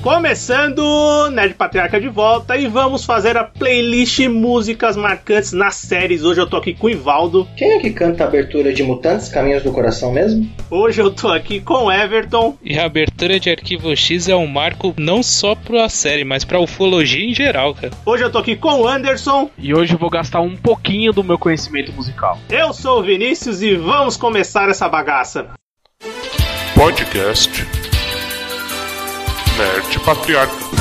Começando, Nerd Patriarca de volta e vamos fazer a playlist músicas marcantes nas séries. Hoje eu tô aqui com o Ivaldo. Quem é que canta a abertura de Mutantes, Caminhos do Coração mesmo? Hoje eu tô aqui com o Everton. E a abertura de Arquivo X é um marco não só pra série, mas pra ufologia em geral, cara. Hoje eu tô aqui com o Anderson. E hoje eu vou gastar um pouquinho do meu conhecimento musical. Eu sou o Vinícius e vamos começar essa bagaça. Podcast Nerd Patriarca.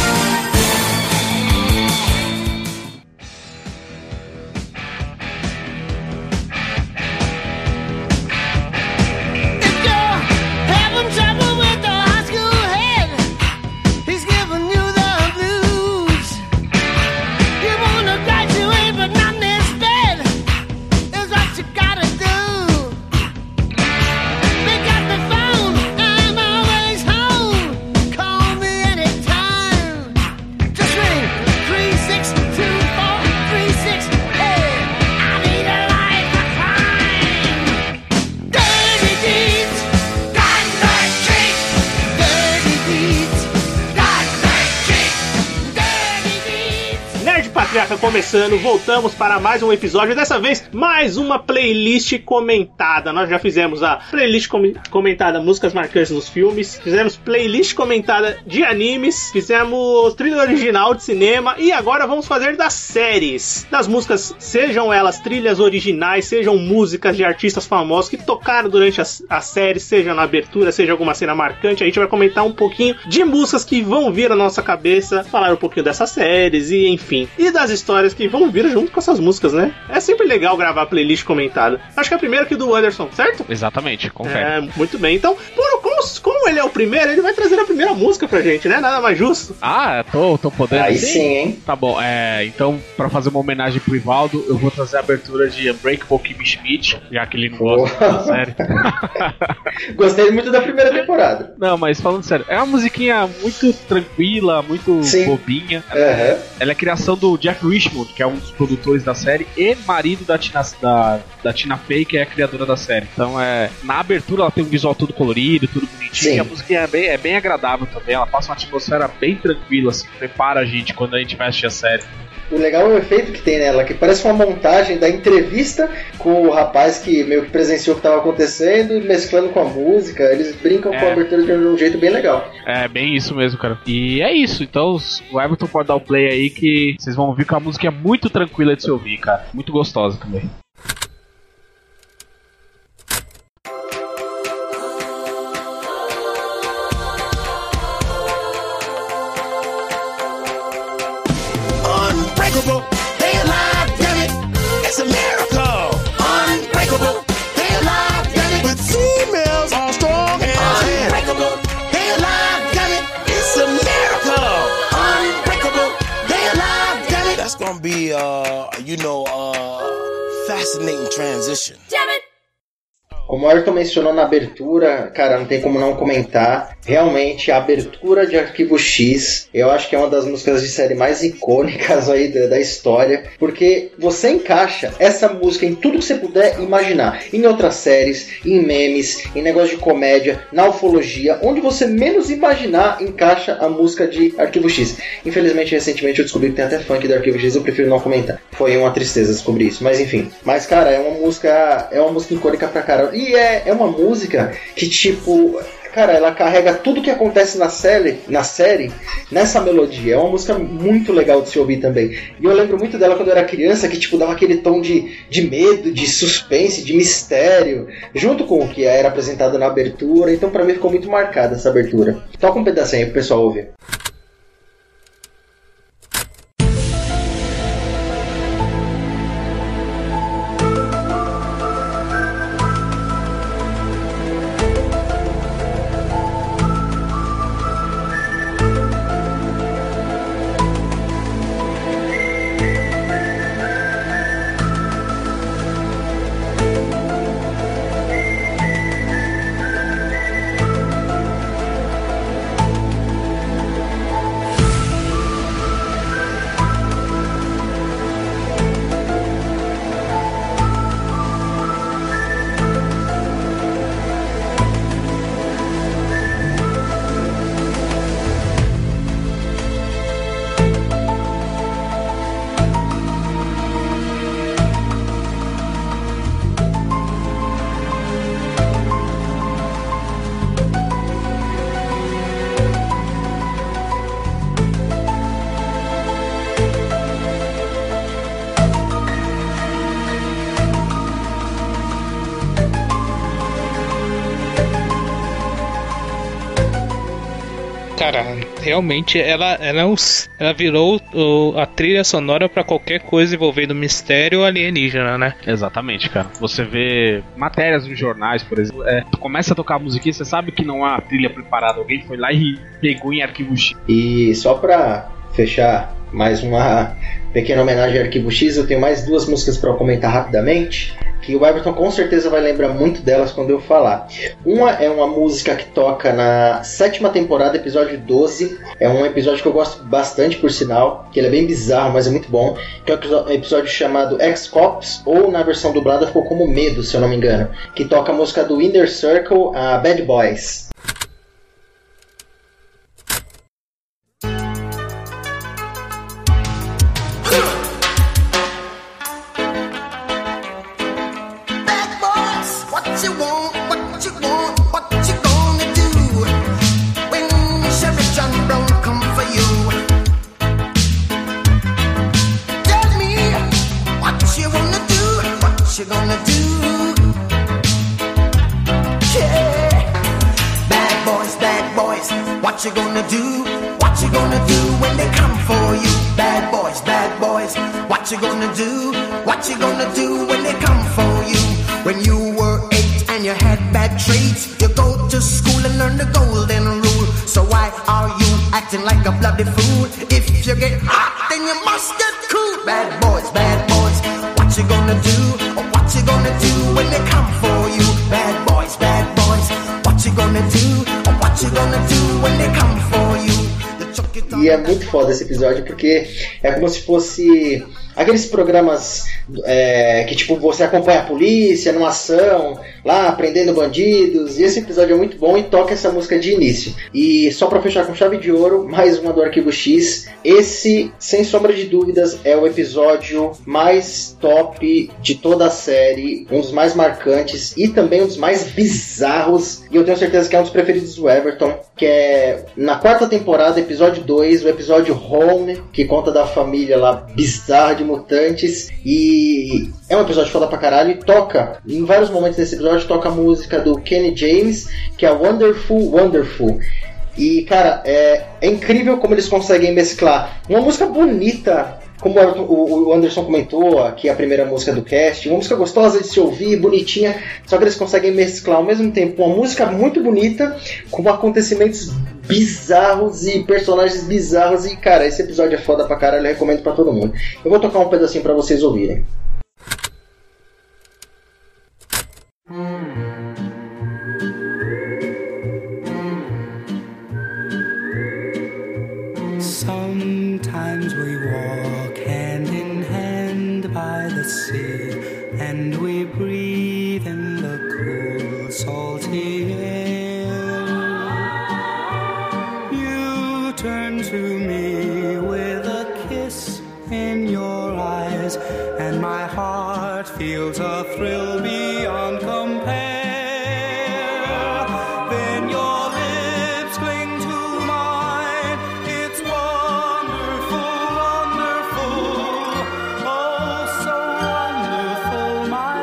Começando, voltamos para mais um episódio, dessa vez mais uma playlist comentada. Nós já fizemos a playlist comentada músicas marcantes nos filmes, fizemos playlist comentada de animes, fizemos trilha original de cinema e agora vamos fazer das séries, das músicas, sejam elas trilhas originais, sejam músicas de artistas famosos que tocaram durante a série, seja na abertura, seja alguma cena marcante. A gente vai comentar um pouquinho de músicas que vão vir à nossa cabeça, falar um pouquinho dessas séries e enfim, e das histórias que vão vir junto com essas músicas, né? É sempre legal gravar playlist comentada. Acho que é a primeira aqui do Anderson, certo? Exatamente, confere. É, muito bem. Então, como ele é o primeiro, ele vai trazer a primeira música pra gente, né? Nada mais justo. Ah, tô podendo. Aí sim, hein? Tá bom, então, pra fazer uma homenagem pro Ivaldo, eu vou trazer a abertura de Unbreakable Kimmy Schmidt, já que ele não gosta da série. Gostei muito da primeira temporada. Não, mas falando sério, é uma musiquinha muito tranquila, muito bobinha. Uhum. Ela é criação do Jeff Richmond, que é um dos produtores da série, e marido da Tina Fey, que é a criadora da série. Então, na abertura ela tem um visual todo colorido, tudo bonitinho, e a musiquinha é bem agradável também. Ela passa uma atmosfera bem tranquila, assim, prepara a gente quando a gente vai assistir a série. O legal é o efeito que tem nela, que parece uma montagem da entrevista com o rapaz que meio que presenciou o que estava acontecendo e mesclando com a música. Eles brincam com a abertura de um jeito bem legal. É, bem isso mesmo, cara. E é isso. Então, o Everton pode dar o play aí que vocês vão ouvir que a música é muito tranquila de se ouvir, cara. Muito gostosa também. They alive, damn it, it's a miracle. Unbreakable, they alive, damn it, with females all strong and unbreakable, they alive, damn it, it's a miracle. Unbreakable, they alive, damn it. That's gonna be fascinating transition. Damn it. Como o Ayrton mencionou na abertura, cara, não tem como não comentar. Realmente, a abertura de Arquivo X, eu acho que é uma das músicas de série mais icônicas aí da história, porque você encaixa essa música em tudo que você puder imaginar. Em outras séries, em memes, em negócio de comédia, na ufologia, onde você menos imaginar, encaixa a música de Arquivo X. Infelizmente, recentemente eu descobri que tem até funk do Arquivo X, eu prefiro não comentar. Foi uma tristeza descobrir isso, mas enfim. Mas, cara, é uma música icônica pra caramba. E é uma música que, tipo, cara, ela carrega tudo que acontece na série nessa melodia. É uma música muito legal de se ouvir também. E eu lembro muito dela quando eu era criança, que, tipo, dava aquele tom de medo, de suspense, de mistério, junto com o que era apresentado na abertura. Então, pra mim, ficou muito marcada essa abertura. Toca um pedacinho aí pro pessoal ouvir. Cara, realmente ela virou a trilha sonora pra qualquer coisa envolvendo mistério alienígena, né? Exatamente, cara. Você vê matérias nos jornais, por exemplo, tu começa a tocar a musiquinha, você sabe que não há a trilha preparada, alguém foi lá e pegou em Arquivo X. E só pra fechar mais uma pequena homenagem a Arquivo X, eu tenho mais 2 músicas pra comentar rapidamente, que o Everton com certeza vai lembrar muito delas quando eu falar. Uma é uma música que toca na 7ª temporada, episódio 12. É um episódio que eu gosto bastante, por sinal, que ele é bem bizarro, mas é muito bom. Que é um episódio chamado Ex-Cops, ou na versão dublada ficou como Medo, se eu não me engano. Que toca a música do Inner Circle, a Bad Boys. What you gonna do? What you gonna do when they come for you? Bad boys, what you gonna do? What you gonna do when they come for you? When you were 8 and you had bad traits, you go to school and learn the golden rule. So why are you acting like a bloody fool? If you get hot, then you must get cool. Bad boys, what you gonna do? What you gonna do when they come for you? Bad boys, what you gonna do? What you gonna do when they come for you? E é muito foda esse episódio porque é como se fosse aqueles programas que tipo você acompanha a polícia numa ação, lá prendendo bandidos, e esse episódio é muito bom e toca essa música de início. E só pra fechar com chave de ouro, mais uma do Arquivo X. Esse, sem sombra de dúvidas, é o episódio mais top de toda a série, um dos mais marcantes e também um dos mais bizarros, e eu tenho certeza que é um dos preferidos do Everton, que é na 4ª temporada, episódio 2, o episódio Home, que conta da família lá bizarra de mutantes, e é um episódio foda pra caralho, e toca, em vários momentos desse episódio, toca a música do Kenny James, que é Wonderful, Wonderful. E, cara, é incrível como eles conseguem mesclar uma música bonita, como o Anderson comentou aqui, a primeira música do cast, uma música gostosa de se ouvir, bonitinha, só que eles conseguem mesclar ao mesmo tempo uma música muito bonita com acontecimentos bizarros e personagens bizarros. E, cara, esse episódio é foda pra caralho, eu recomendo pra todo mundo. Eu vou tocar um pedacinho pra vocês ouvirem. Sometimes we walk hand in hand by the sea, and we breathe in the cool, salty air. You turn to me with a kiss in your eyes, and my heart feels a thrill beyond compare. Then your lips cling to mine. It's wonderful, wonderful, oh so wonderful, my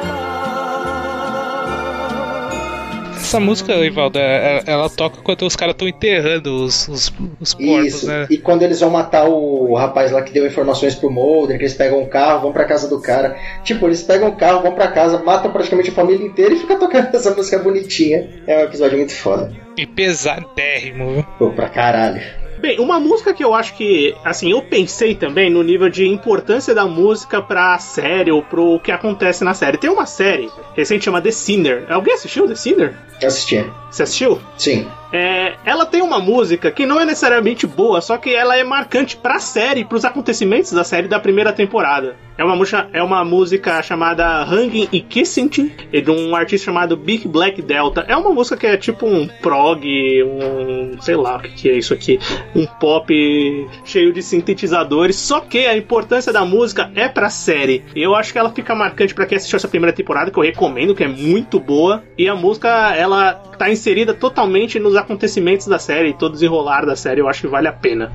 love. Essa música, Ivaldo, ela toca quando os caras estão enterrando os corpos, isso, né? E quando eles vão matar o rapaz lá que deu informações pro Mulder, que eles pegam um carro, vão pra casa do cara. Tipo, eles pegam o carro, vão pra casa, matam praticamente a família inteira e fica tocando essa música bonitinha. É um episódio muito foda. E pesadérrimo, viu? Pô, pra caralho. Bem, uma música que eu acho que, assim, eu pensei também no nível de importância da música pra série ou pro que acontece na série. Tem uma série recente chamada The Sinner. Alguém assistiu The Sinner? Eu assisti. Você assistiu? Sim. Ela tem uma música que não é necessariamente boa, só que ela é marcante pra série, pros acontecimentos da série da primeira temporada. É uma música chamada Hanging e Kissing, de um artista chamado Big Black Delta. É uma música que é tipo um prog, sei lá o que é isso aqui, um pop cheio de sintetizadores, só que a importância da música é pra série. E eu acho que ela fica marcante pra quem assistiu essa primeira temporada, que eu recomendo, que é muito boa. E a música, ela tá inserida totalmente nos acontecimentos da série, todo desenrolar da série, eu acho que vale a pena.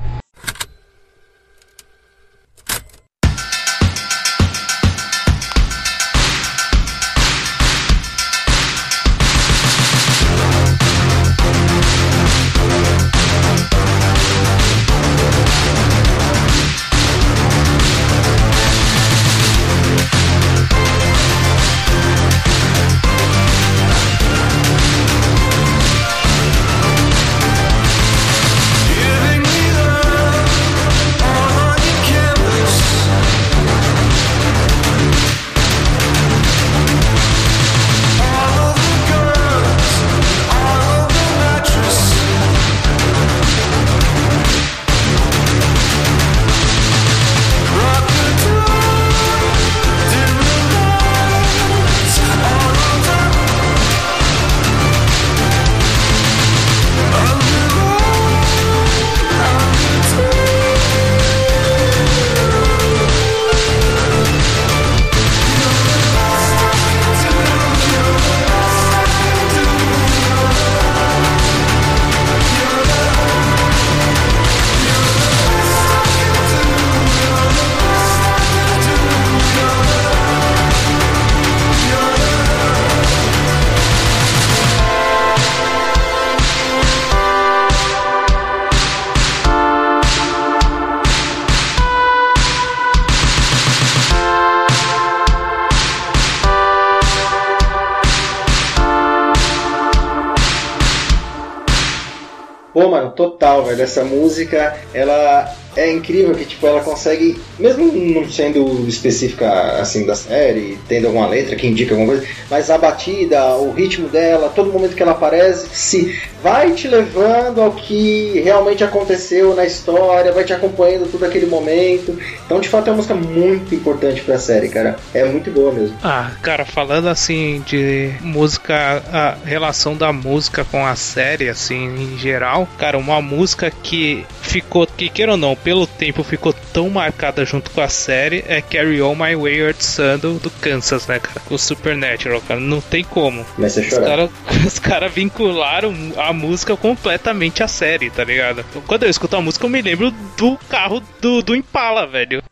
Pô, mano, total, velho. Essa música, ela é incrível que, tipo, ela consegue, mesmo não sendo específica, assim, da série, tendo alguma letra que indica alguma coisa, mas a batida, o ritmo dela, todo momento que ela aparece, se vai te levando ao que realmente aconteceu na história, vai te acompanhando todo aquele momento. Então, de fato, é uma música muito importante pra série, cara. É muito boa mesmo. Ah, cara, falando assim de música, a relação da música com a série, assim, em geral, cara, uma música que ficou, que queira ou não, pelo tempo ficou tão marcada junto com a série é Carry On My Wayward Son do Kansas, né, cara? O Supernatural, cara, não tem como. Mas você chorar. Os caras vincularam a música completamente à série, tá ligado? Quando eu escuto a música eu me lembro do carro do Impala, velho.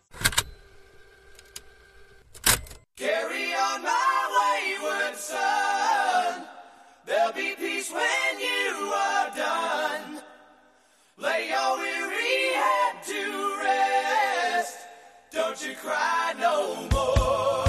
Carry on my wayward son. There'll be peace when you are done. Lay your weary head to rest. Don't you cry no more.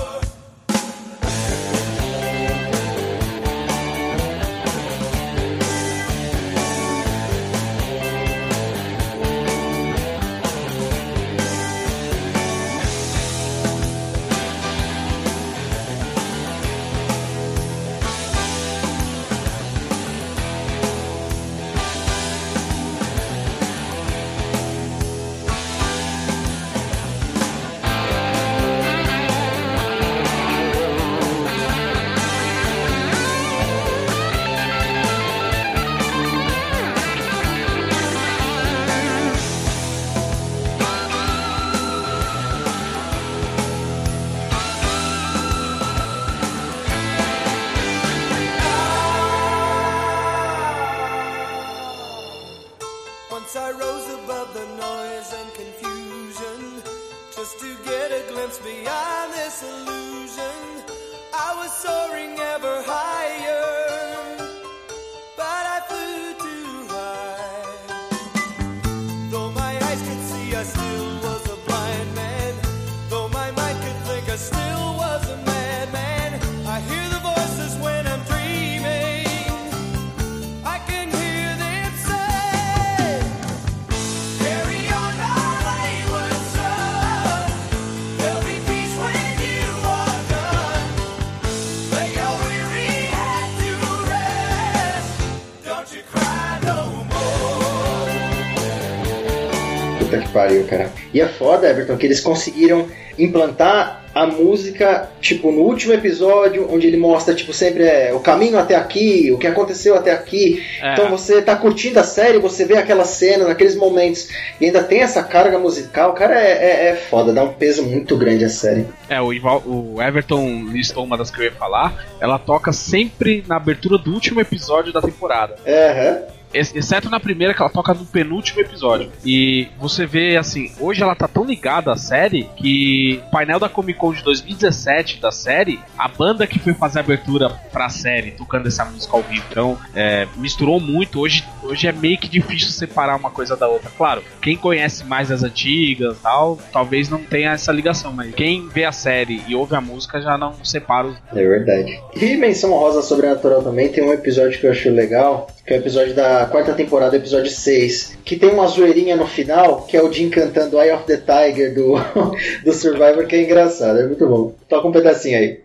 Once I rose above the noise and confusion, just to get a glimpse beyond this illusion. I was soaring ever higher, but I flew too high. Though my eyes could see, I still was a blind man. Though my mind could think, I still was a madman. I hear the voices when I'm dreaming. I can hear them say, carry on my wayward son. There'll be peace when you are done. Lay your weary head to rest. Don't you cry no more. Puta que pariu, cara. E é foda, Everton, que eles conseguiram implantar a música, tipo, no último episódio, onde ele mostra, tipo, sempre o caminho até aqui, o que aconteceu até aqui. Então você tá curtindo a série, você vê aquelas cenas, aqueles momentos, e ainda tem essa carga musical. Cara, é foda, dá um peso muito grande a série. O Everton listou uma das que eu ia falar. Ela toca sempre na abertura do último episódio da temporada. Exceto na primeira, que ela toca no penúltimo episódio. E você vê, assim, hoje ela tá tão ligada à série que o painel da Comic Con de 2017 da série, a banda que foi fazer a abertura pra série, tocando essa música ao vivo. Então, misturou muito. Hoje é meio que difícil separar uma coisa da outra. Claro, quem conhece mais as antigas e tal, talvez não tenha essa ligação, mas quem vê a série e ouve a música já não separa os... É verdade. E menção honrosa Sobrenatural também, tem um episódio que eu acho legal, que é o episódio da quarta temporada, episódio 6, que tem uma zoeirinha no final, que é o Jim cantando Eye of the Tiger do Survivor, que é engraçado, é muito bom. Toca um pedacinho aí.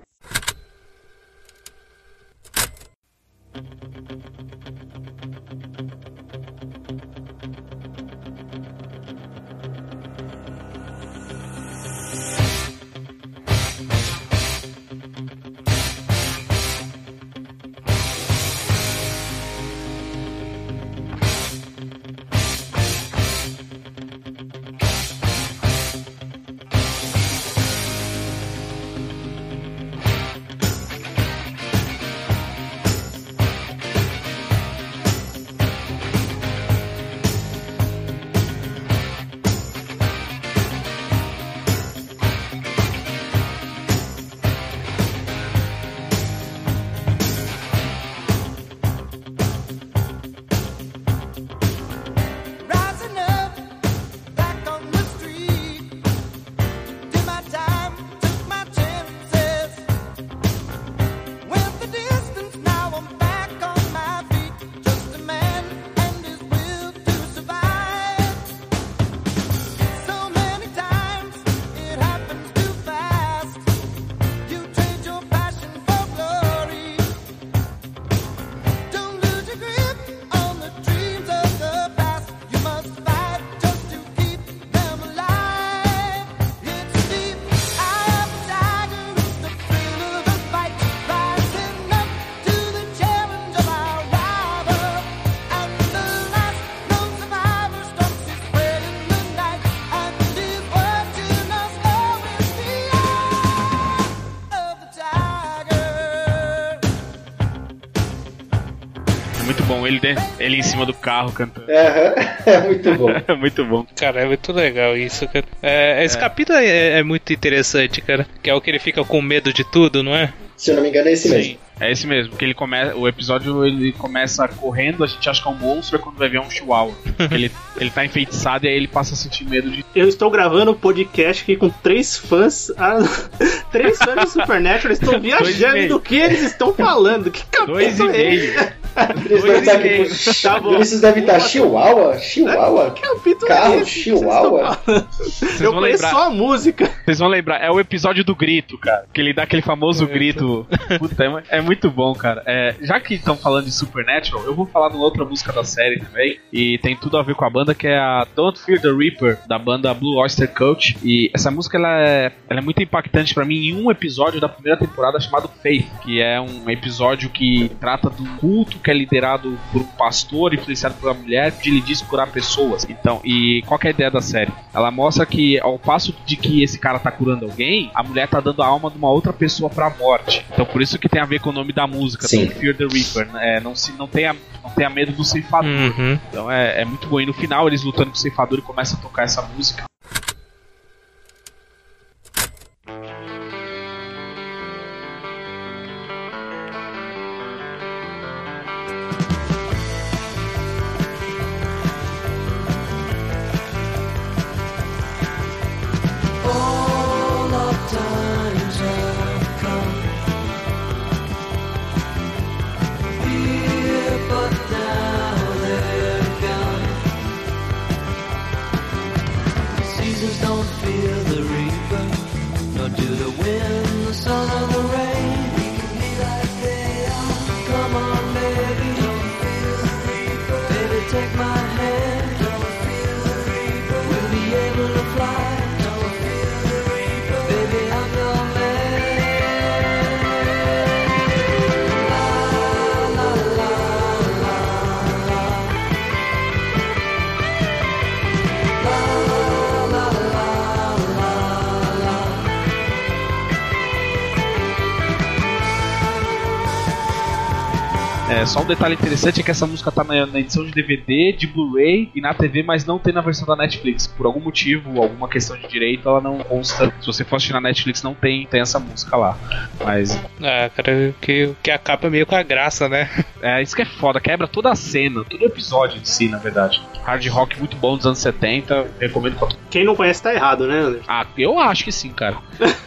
Com ele em cima do carro cantando. É muito bom. É muito bom. Cara, é muito legal isso, cara. Esse capítulo é muito interessante, cara. Que é o que ele fica com medo de tudo, não é? Se eu não me engano, é esse mesmo. É esse mesmo, que o episódio ele começa correndo, a gente acha que é um monstro, é quando vai ver um chihuahua. ele tá enfeitiçado e aí ele passa a sentir medo de... Eu estou gravando um podcast aqui com 3 fãs. 3 fãs de Supernatural estão viajando do que eles estão falando. Que capítulo é esse? Tá bom. Vinícius deve estar Chihuahua? Chihuahua? Que capítulo Carro é esse? Chihuahua? Eu conheço só a música. Vocês vão lembrar, é o episódio do grito, cara. Que ele dá aquele famoso grito. Puta, é muito bom, cara. Já que estão falando de Supernatural, eu vou falar de uma outra música da série também. E tem tudo a ver com a banda, que é a Don't Fear the Reaper, da banda Blue Oyster Cult. E essa música ela é muito impactante pra mim em um episódio da primeira temporada chamado Faith, que é um episódio que trata do culto que é liderado por um pastor influenciado por uma mulher que lhe diz curar pessoas. Então, e qual que é a ideia da série? Ela mostra que ao passo de que esse cara tá curando alguém, a mulher tá dando a alma de uma outra pessoa pra morte. Então por isso que tem a ver com o nome da música, Sim. Don't Fear the Reaper. Não tenha medo do ceifador. Uhum. Então é muito bom. E no final eles lutando com o ceifador e começam a tocar essa música. Só um detalhe interessante é que essa música tá na edição de DVD, de Blu-ray e na TV, mas não tem na versão da Netflix. Por algum motivo, alguma questão de direito, ela não consta. Se você for assistir na Netflix, não tem essa música lá. Mas... cara, que acaba meio com a graça, né? Isso que é foda, quebra toda a cena, todo o episódio em si, na verdade. Hard rock muito bom dos anos 70, recomendo pra todo. Quem não conhece tá errado, né, Anderson? Eu acho que sim, cara.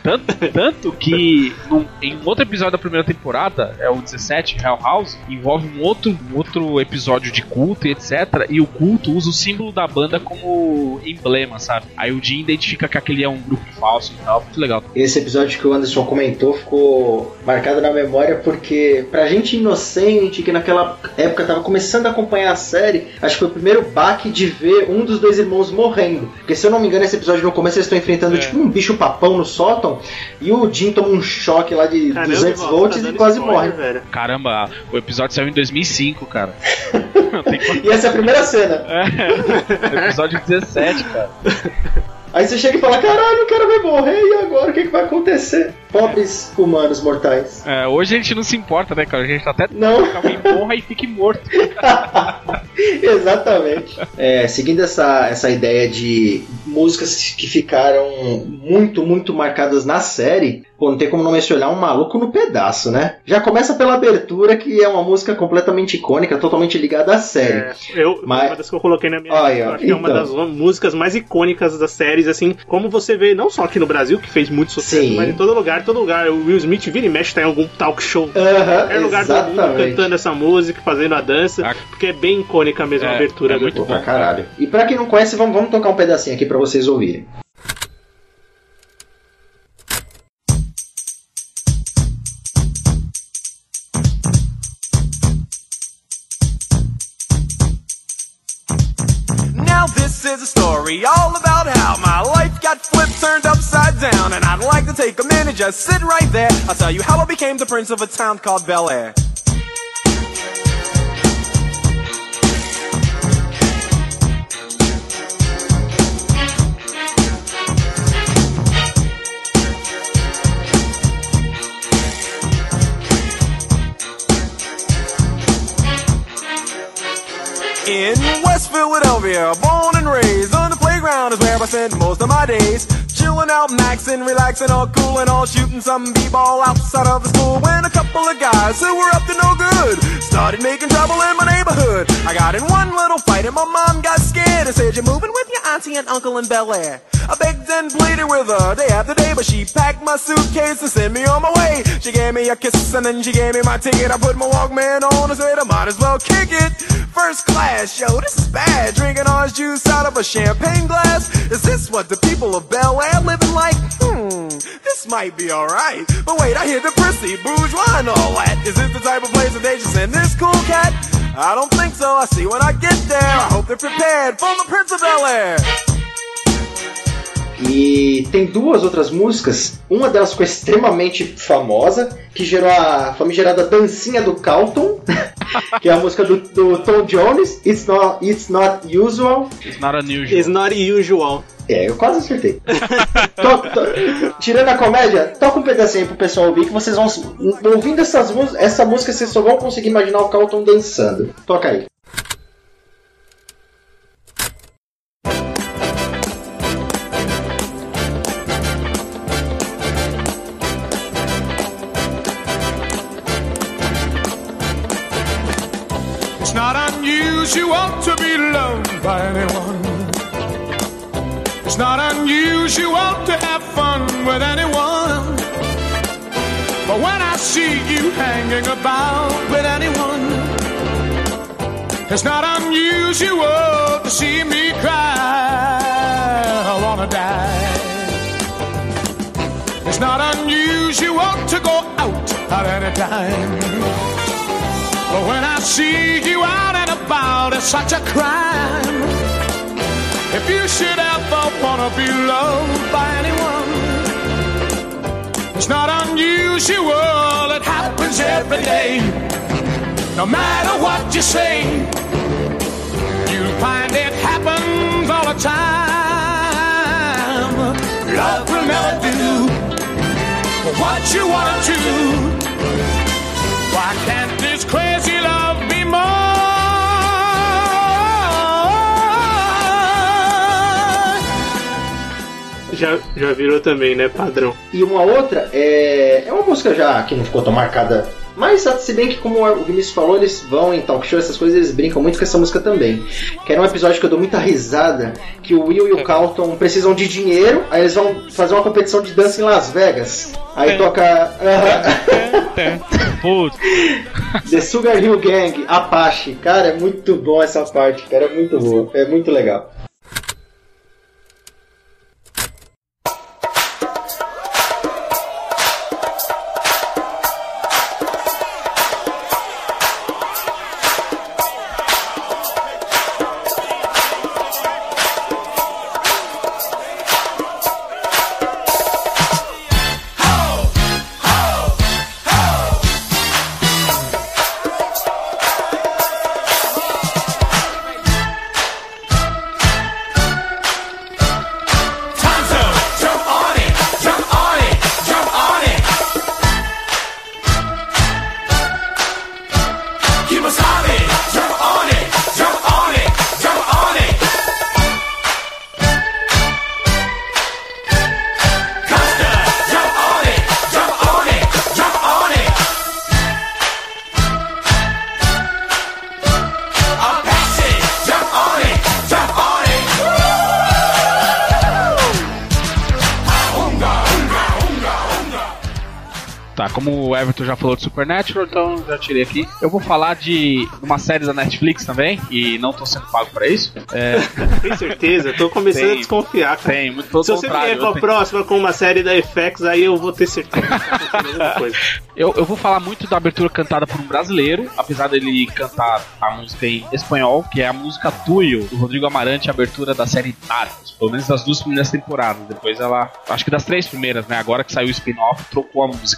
Tanto que em um outro episódio da primeira temporada, é o 17, Hell House, envolve um outro episódio de culto e etc. E o culto usa o símbolo da banda como emblema, sabe? Aí o Jim identifica que aquele é um grupo falso e tal. Muito legal. Esse episódio que o Anderson comentou ficou marcado na memória porque pra gente inocente, que naquela época tava começando a acompanhar a série, acho que foi o primeiro baque de ver um dos dois irmãos morrendo. Porque se eu não me engano, esse episódio no começo eles estão enfrentando tipo um bicho papão no sótão e o Jim toma um choque lá de 200 volts e quase morre. Velho. Caramba, o episódio saiu em 2005, cara. E essa é a primeira cena. Episódio 17, cara. Aí você chega e fala, caralho, o cara vai morrer, e agora o que vai acontecer? Pobres humanos mortais. Hoje a gente não se importa, né, cara? A gente até não. Alguém morra e fique morto. Exatamente. Seguindo essa ideia de músicas que ficaram muito, muito marcadas na série, pô, não tem como não mencionar Um Maluco no Pedaço, né? Já começa pela abertura, que é uma música completamente icônica, totalmente ligada à série. Uma das que eu coloquei na minha lista, acho que é uma das músicas mais icônicas das séries, assim, como você vê, não só aqui no Brasil, que fez muito sucesso, sim, mas em todo lugar. O Will Smith vira e mexe, tá em algum talk show. É lugar do mundo cantando essa música, fazendo a dança, porque é bem icônica mesmo a abertura. É muito bom pra caralho. E pra quem não conhece, vamos tocar um pedacinho aqui pra vocês ouvirem. This is a story all about how my life got flipped, turned upside down, and I'd like to take a minute, just sit right there. I'll tell you how I became the prince of a town called Bel Air. West Philadelphia, born and raised on the playground is where I spent most of my days. Chilling out, maxing, relaxing, all cool and all shooting some b-ball outside of the school. When a couple of guys who were up to no good started making trouble in my neighborhood. I got in one little fight and my mom got scared and said, "You're moving with your auntie and uncle in Bel Air." I begged and pleaded with her day after day, but she packed my suitcase and sent me on my way. She gave me a kiss and then she gave me my ticket. I put my Walkman on and said I might as well kick it. First class, yo, this is bad. Drinking orange juice out of a champagne glass. Is this what the people of Bel Air living like? This might be alright. But wait, I hear the prissy, bourgeois and all that. Is this the type of place that they should send this cool cat? I don't think so. I see when I get there. I hope they're prepared for the Prince of Bel Air. E tem duas outras músicas, uma delas ficou extremamente famosa, que gerou a famigerada dancinha do Carlton, que é a música do Tom Jones, It's Not Usual. It's Not Unusual. It's Not Usual. É, eu quase acertei. Tirando a comédia, toca um pedacinho pro pessoal ouvir, que vocês vão, ouvindo essa música, vocês só vão conseguir imaginar o Carlton dançando. Toca aí. It's not unusual to be loved by anyone. It's not unusual to have fun with anyone. But when I see you hanging about with anyone, it's not unusual to see me cry. I wanna die. It's not unusual to go out at any time. But when I see you out and about, it's such a crime. If you should ever wanna be loved by anyone, it's not unusual, it happens every day. No matter what you say, you'll find it happens all the time. Love will never do what you want to. Why can't this crazy love be more? Já virou também, né, padrão? E uma outra é uma música já que não ficou tão marcada, mas se bem que, como o Vinícius falou, eles vão em talk show, essas coisas, eles brincam muito com essa música também. Que era um episódio que eu dou muita risada, que o Will e o Carlton precisam de dinheiro, aí eles vão fazer uma competição de dança em Las Vegas. Aí toca The Sugar Hill Gang, Apache. Cara, é muito bom essa parte, cara, é muito boa, é muito legal. Como o Everton já falou de Supernatural, então já tirei aqui. Eu vou falar de uma série da Netflix também, e não tô sendo pago pra isso. Tem certeza? Tô começando a desconfiar, cara. Tem, muito pelo contrário. Se você vier com a próxima com uma série da FX, aí eu vou ter certeza. Eu vou falar muito da abertura cantada por um brasileiro, apesar dele cantar a música em espanhol, que é a música Tuyo, do Rodrigo Amarante, a abertura da série Narcos. Pelo menos das 2 primeiras temporadas. Depois ela, acho que das 3 primeiras, né? Agora que saiu o spin-off, trocou a música.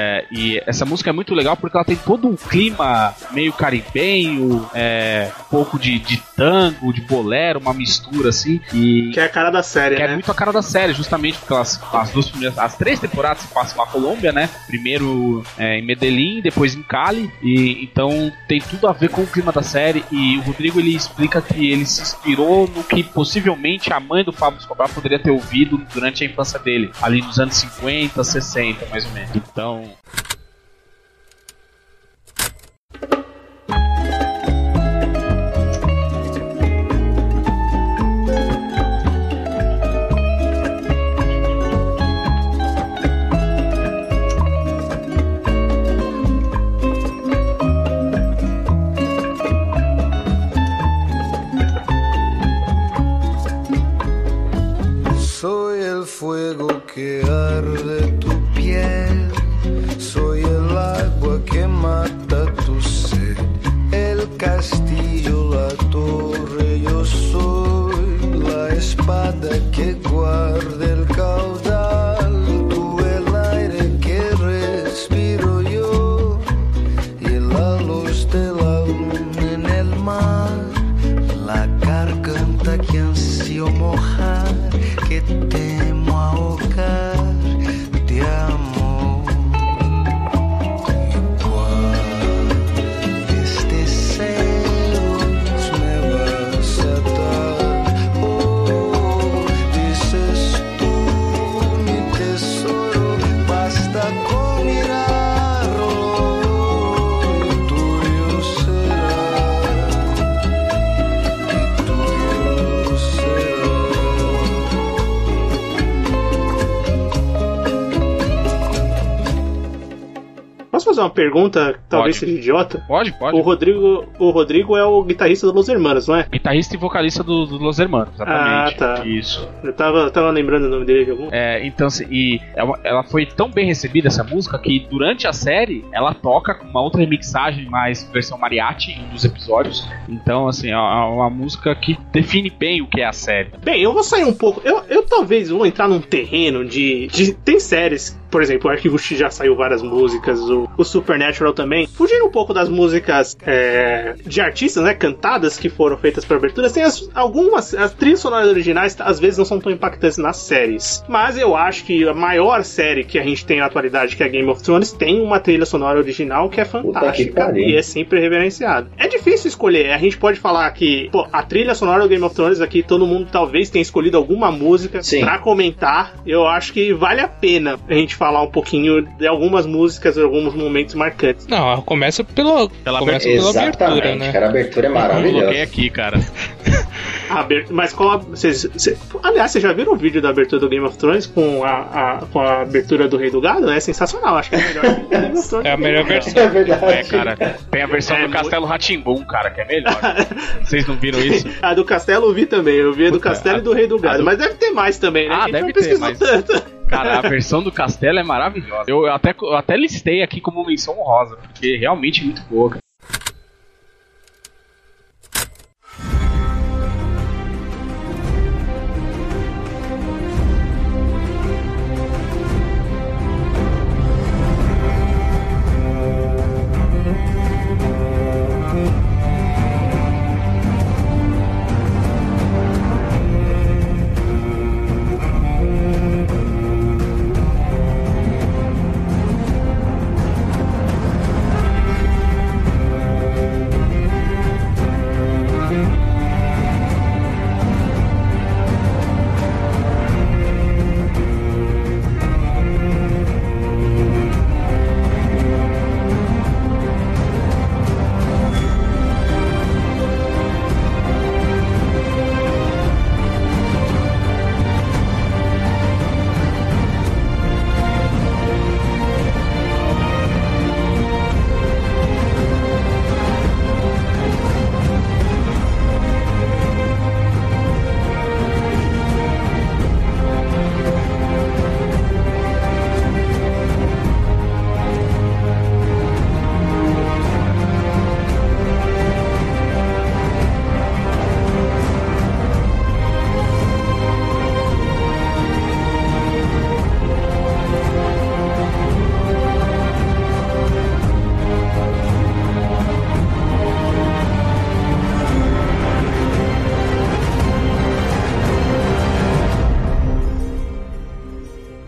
E essa música é muito legal porque ela tem todo um clima meio caribenho, um pouco de tango, de bolero, uma mistura assim. Que é a cara da série, né? É muito a cara da série, justamente porque as 3 temporadas se passam na Colômbia, né? Primeiro em Medellín, depois em Cali. E então tem tudo a ver com o clima da série. E o Rodrigo, ele explica que ele se inspirou no que possivelmente a mãe do Pablo Escobar poderia ter ouvido durante a infância dele, ali nos anos 50, 60, mais ou menos. Então... Soy el fuego que arde tu piel, soy el agua que mata tu sed, el castillo, la torre, yo soy la espada que guarda el caudal, tú el aire que respiro yo, y la luz de la luna en el mar, la garganta que ansío mojar, que temo ahogar de amor. Igual desde celos me vas a dar. Oh, dices tú, mi tesoro, basta con mirarlo y tuyo será. Y tuyo será. Posso fazer uma pergunta que talvez seja idiota? Pode. O Rodrigo é o guitarrista do Los Hermanos, não é? Guitarrista e vocalista do Los Hermanos, exatamente. Ah, tá. Isso. Eu tava lembrando o nome dele de algum. Então, e ela foi tão bem recebida, essa música, que durante a série ela toca com uma outra remixagem, mais versão mariachi, em um dos episódios. Então, assim, é uma música que define bem o que é a série. Bem, eu vou sair um pouco. Eu talvez vou entrar num terreno de tem séries, por exemplo, o Arquivo X já saiu várias músicas, o Supernatural também. Fugindo um pouco das músicas de artistas, né, cantadas, que foram feitas para aberturas, tem as trilhas sonoras originais, às vezes não são tão impactantes nas séries. Mas eu acho que a maior série que a gente tem na atualidade, que é Game of Thrones, tem uma trilha sonora original que é fantástica e é sempre reverenciada. É difícil escolher, a gente pode falar que a trilha sonora do Game of Thrones aqui, todo mundo talvez tenha escolhido alguma música pra comentar. Eu acho que vale a pena a gente falar um pouquinho de algumas músicas, alguns momentos marcantes. Não, começa pela abertura, exatamente, né? Cara, a abertura é maravilhosa. Eu coloquei aqui, cara. Mas qual aliás, vocês já viram o vídeo da abertura do Game of Thrones com a abertura do Rei do Gado? É sensacional, acho que é melhor que o Game of Thrones. É a melhor versão. É verdade. Cara, tem a versão do Castelo Rá-Tim-Bum, cara, que é melhor. Vocês não viram isso? A do Castelo eu vi também, eu vi a do Castelo e do Rei do Gado, mas deve ter mais também, né? Ah, deve ter, mas... Cara, a versão do Castelo é maravilhosa. Eu até listei aqui como menção honrosa, porque realmente é muito boa, cara.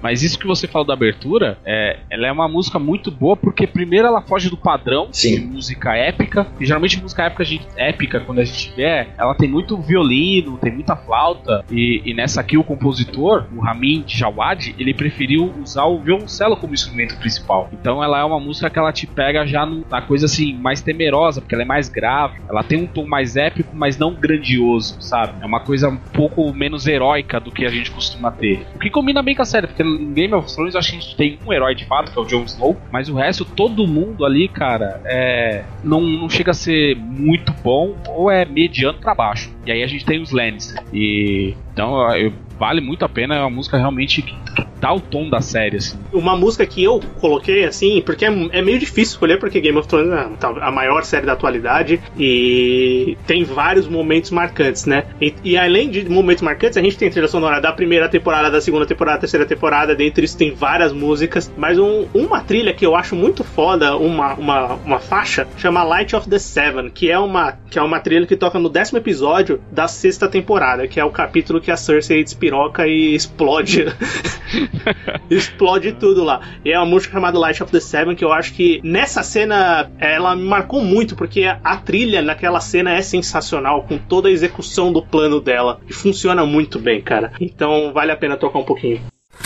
Mas isso que você falou da abertura, ela é uma música muito boa porque primeiro ela foge do padrão de música épica, e geralmente música épica, quando a gente vê, ela tem muito violino, tem muita flauta, e nessa aqui o compositor, o Ramin Djawad, ele preferiu usar o violoncelo como instrumento principal. Então ela é uma música que ela te pega já na coisa assim, mais temerosa, porque ela é mais grave, ela tem um tom mais épico, mas não grandioso, sabe? É uma coisa um pouco menos heróica do que a gente costuma ter. O que combina bem com a série, porque em Game of Thrones acho que a gente tem um herói de fato, que é o Jon Snow, mas o resto, todo mundo ali, cara, não chega a ser muito bom, ou é mediano pra baixo. E aí a gente tem os Lannister. E então vale muito a pena, é uma música realmente que dá o tom da série, assim. Uma música que eu coloquei, assim, porque é meio difícil escolher, porque Game of Thrones é a maior série da atualidade e tem vários momentos marcantes, né? E além de momentos marcantes, a gente tem trilha sonora da primeira temporada, da segunda temporada, da terceira temporada, dentre isso tem várias músicas, mas uma trilha que eu acho muito foda, uma faixa, chama Light of the Seven, que é uma trilha que toca no 10º episódio da 6ª temporada, que é o capítulo que a Cersei despiroca e explode explode tudo lá. E é uma música chamada Light of the Seven, que eu acho que nessa cena ela me marcou muito, porque a trilha naquela cena é sensacional, com toda a execução do plano dela, e funciona muito bem, cara. Então vale a pena tocar um pouquinho.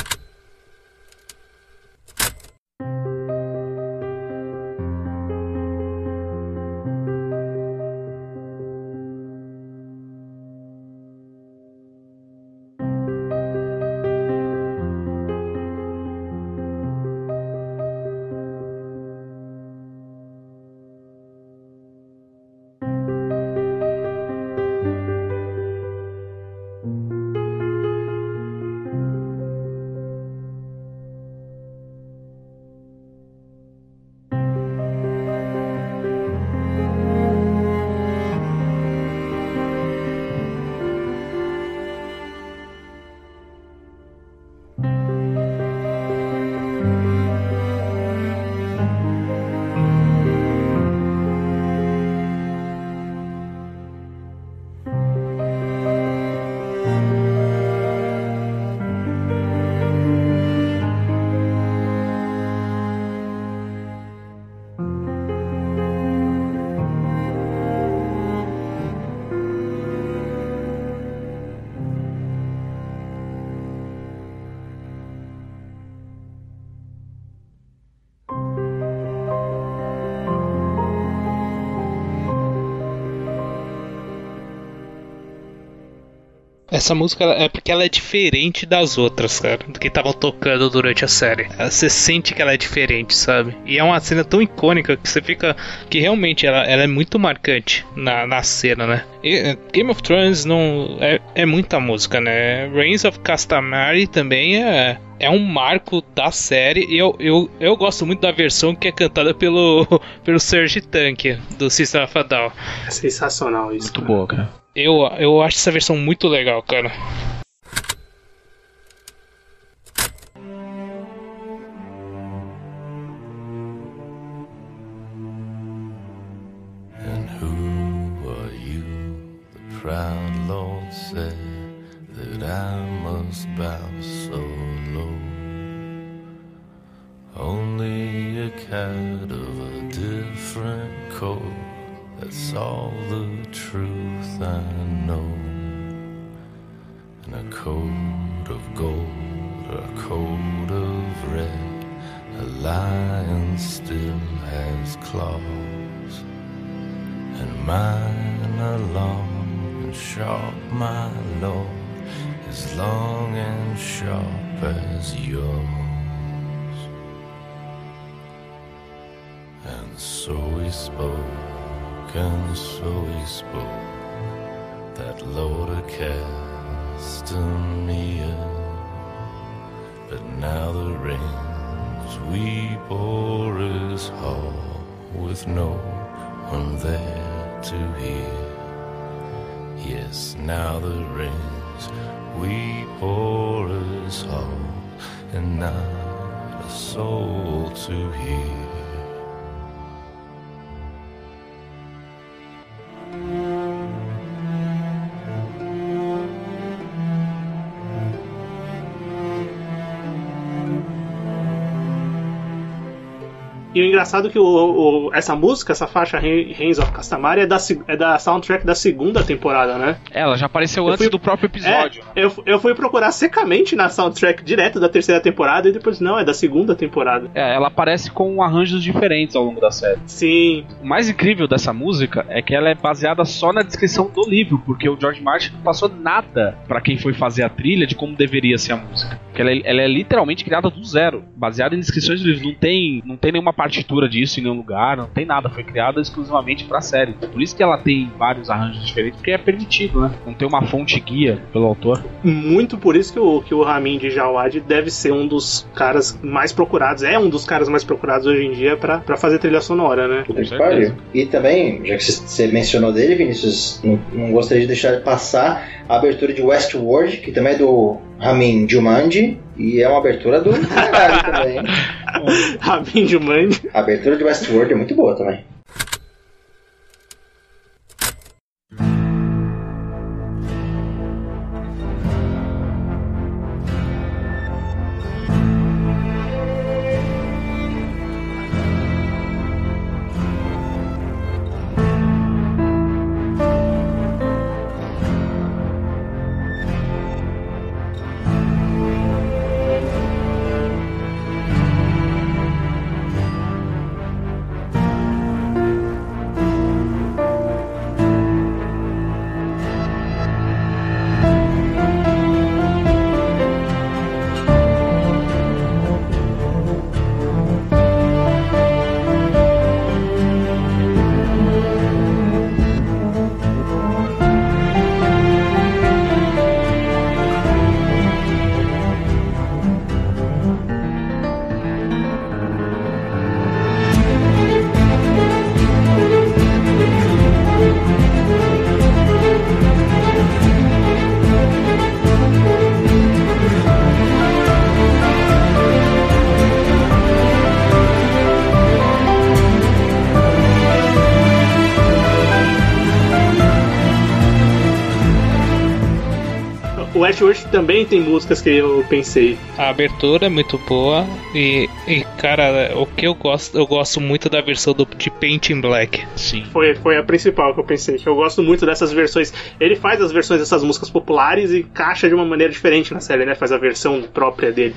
Essa música é porque ela é diferente das outras, cara, do que estavam tocando durante a série. Você sente que ela é diferente, sabe? E é uma cena tão icônica que você fica... que realmente ela é muito marcante na cena, né? E Game of Thrones não é muita música, né? Reigns of Castamere também é um marco da série. E eu gosto muito da versão que é cantada pelo Serj Tankian, do System of a Down. É sensacional isso. Muito boa, cara. Eu acho essa versão muito legal, cara. And who are you? The proud Lord said that I must bow so low. Only a cat of a different coat. That's all the truth I know. And a coat of gold or a coat of red, a lion still has claws. And mine are long and sharp, my lord, as long and sharp as yours. And so we spoke. And so he spoke, that Lord of Castamere. But now the rains weep o'er his hall, with no one there to hear. Yes, now the rains weep o'er his hall, and not a soul to hear. E o engraçado é que essa música, essa faixa Reigns of Castamari é da soundtrack da segunda temporada, né? Ela já apareceu antes do próprio episódio. Eu fui procurar secamente na soundtrack direto da terceira temporada e depois, não, é da segunda temporada. Ela aparece com arranjos diferentes ao longo da série. Sim. O mais incrível dessa música é que ela é baseada só na descrição do livro, porque o George Martin não passou nada pra quem foi fazer a trilha de como deveria ser a música. Porque ela é literalmente criada do zero, baseada em descrições do livro. Não tem nenhuma partitura disso em nenhum lugar, não tem nada. Foi criada exclusivamente pra série. Por isso que ela tem vários arranjos diferentes, porque é permitido, né? Não tem uma fonte guia pelo autor. Muito por isso que o Ramin Djawad deve ser um dos caras mais procurados, é um dos caras mais procurados hoje em dia pra fazer trilha sonora, né? E também, já que você mencionou dele, Vinícius, não gostaria de deixar de passar a abertura de Westworld, que também é do Ramin Djawadi, e é uma abertura do caralho também. Ramin Djawadi. A abertura de Westworld é muito boa também. O Westworld também tem músicas que eu pensei. A abertura é muito boa e cara, o que eu gosto muito da versão de Painting Black. Sim. Foi a principal que eu pensei, que eu gosto muito dessas versões. Ele faz as versões dessas músicas populares e encaixa de uma maneira diferente na série, né? Faz a versão própria dele.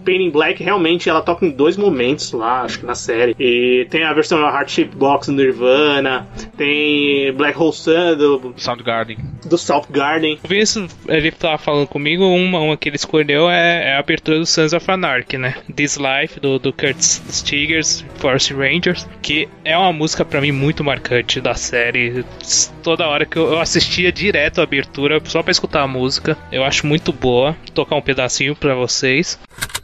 Pain in Black, realmente, ela toca em 2 momentos lá, acho que na série. E tem a versão Heart Shaped Box do Nirvana, tem Black Hole Sun do Soundgarden. O Vince, ele tava falando comigo, uma que ele escolheu é a abertura do Sons of Anarchy, né? This Life, do Kurt Stiggers, Forest Rangers, que é uma música pra mim muito marcante da série. Toda hora que eu assistia direto a abertura, só pra escutar a música, eu acho muito boa. Vou tocar um pedacinho pra vocês.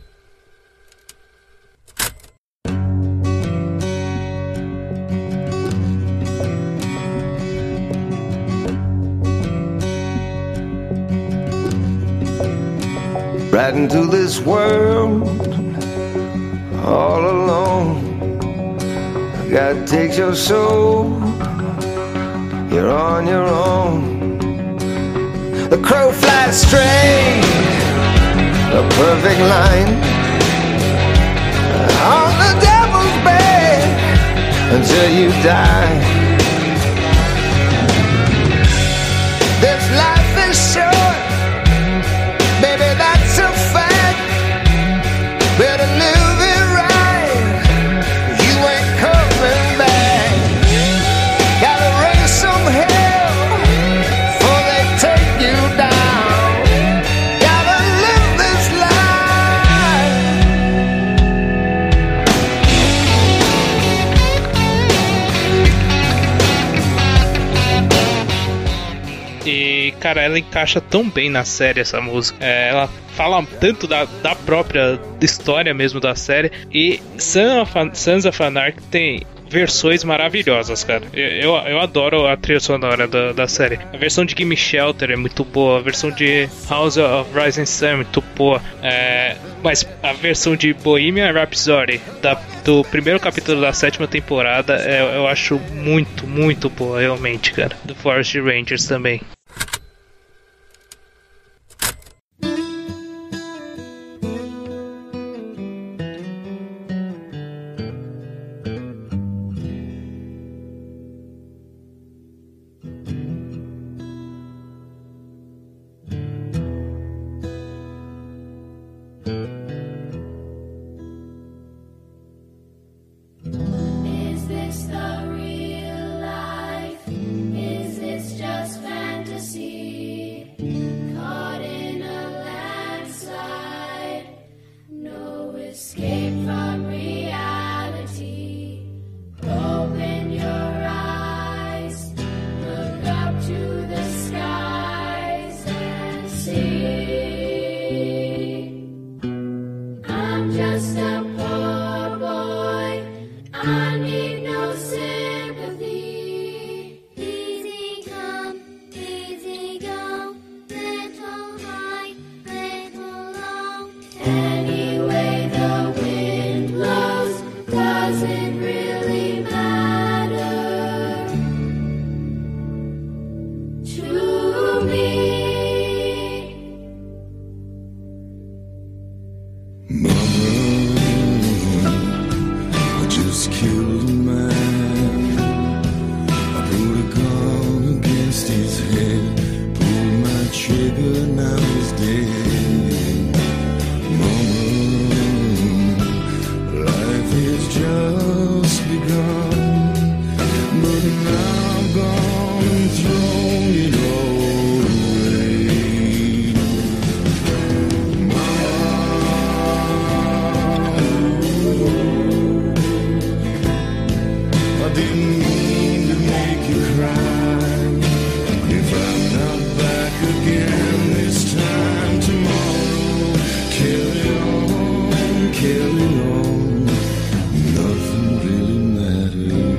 Right into this world all alone. God takes your soul, you're on your own. The crow flies straight, a perfect line, on the devil's bed until you die. This life is short, baby, that's a fact. Better live it right, you ain't coming back. Gotta raise some hell before they take you down. Gotta live this E, cara, ela encaixa tão bem na série, essa música. Ela fala tanto da própria história mesmo da série. E Sons of Anarchy tem versões maravilhosas, cara. Eu adoro a trilha sonora da série. A versão de Gimme Shelter é muito boa. A versão de House of Rising Sun é muito boa. Mas a versão de Bohemian Rhapsody do primeiro capítulo da 7ª temporada eu acho muito, muito boa, realmente, cara. Do Forest Rangers também. Is this the real life? Is this just fantasy? Caught in a landslide, no escape from reality. Open your eyes, look up to the skies and see. I'm just a poor boy, I need no sympathy. Easy come, easy go, little high, little low. Anyway the wind blows, doesn't really matter to me. I just killed a man. I put a gun against his head, pulled my trigger, now he's dead. Mama, life has just begun, but now I'm gone and thrown it all away. I didn't mean to make you cry. If I'm not back again this time tomorrow, carry on, nothing really matters.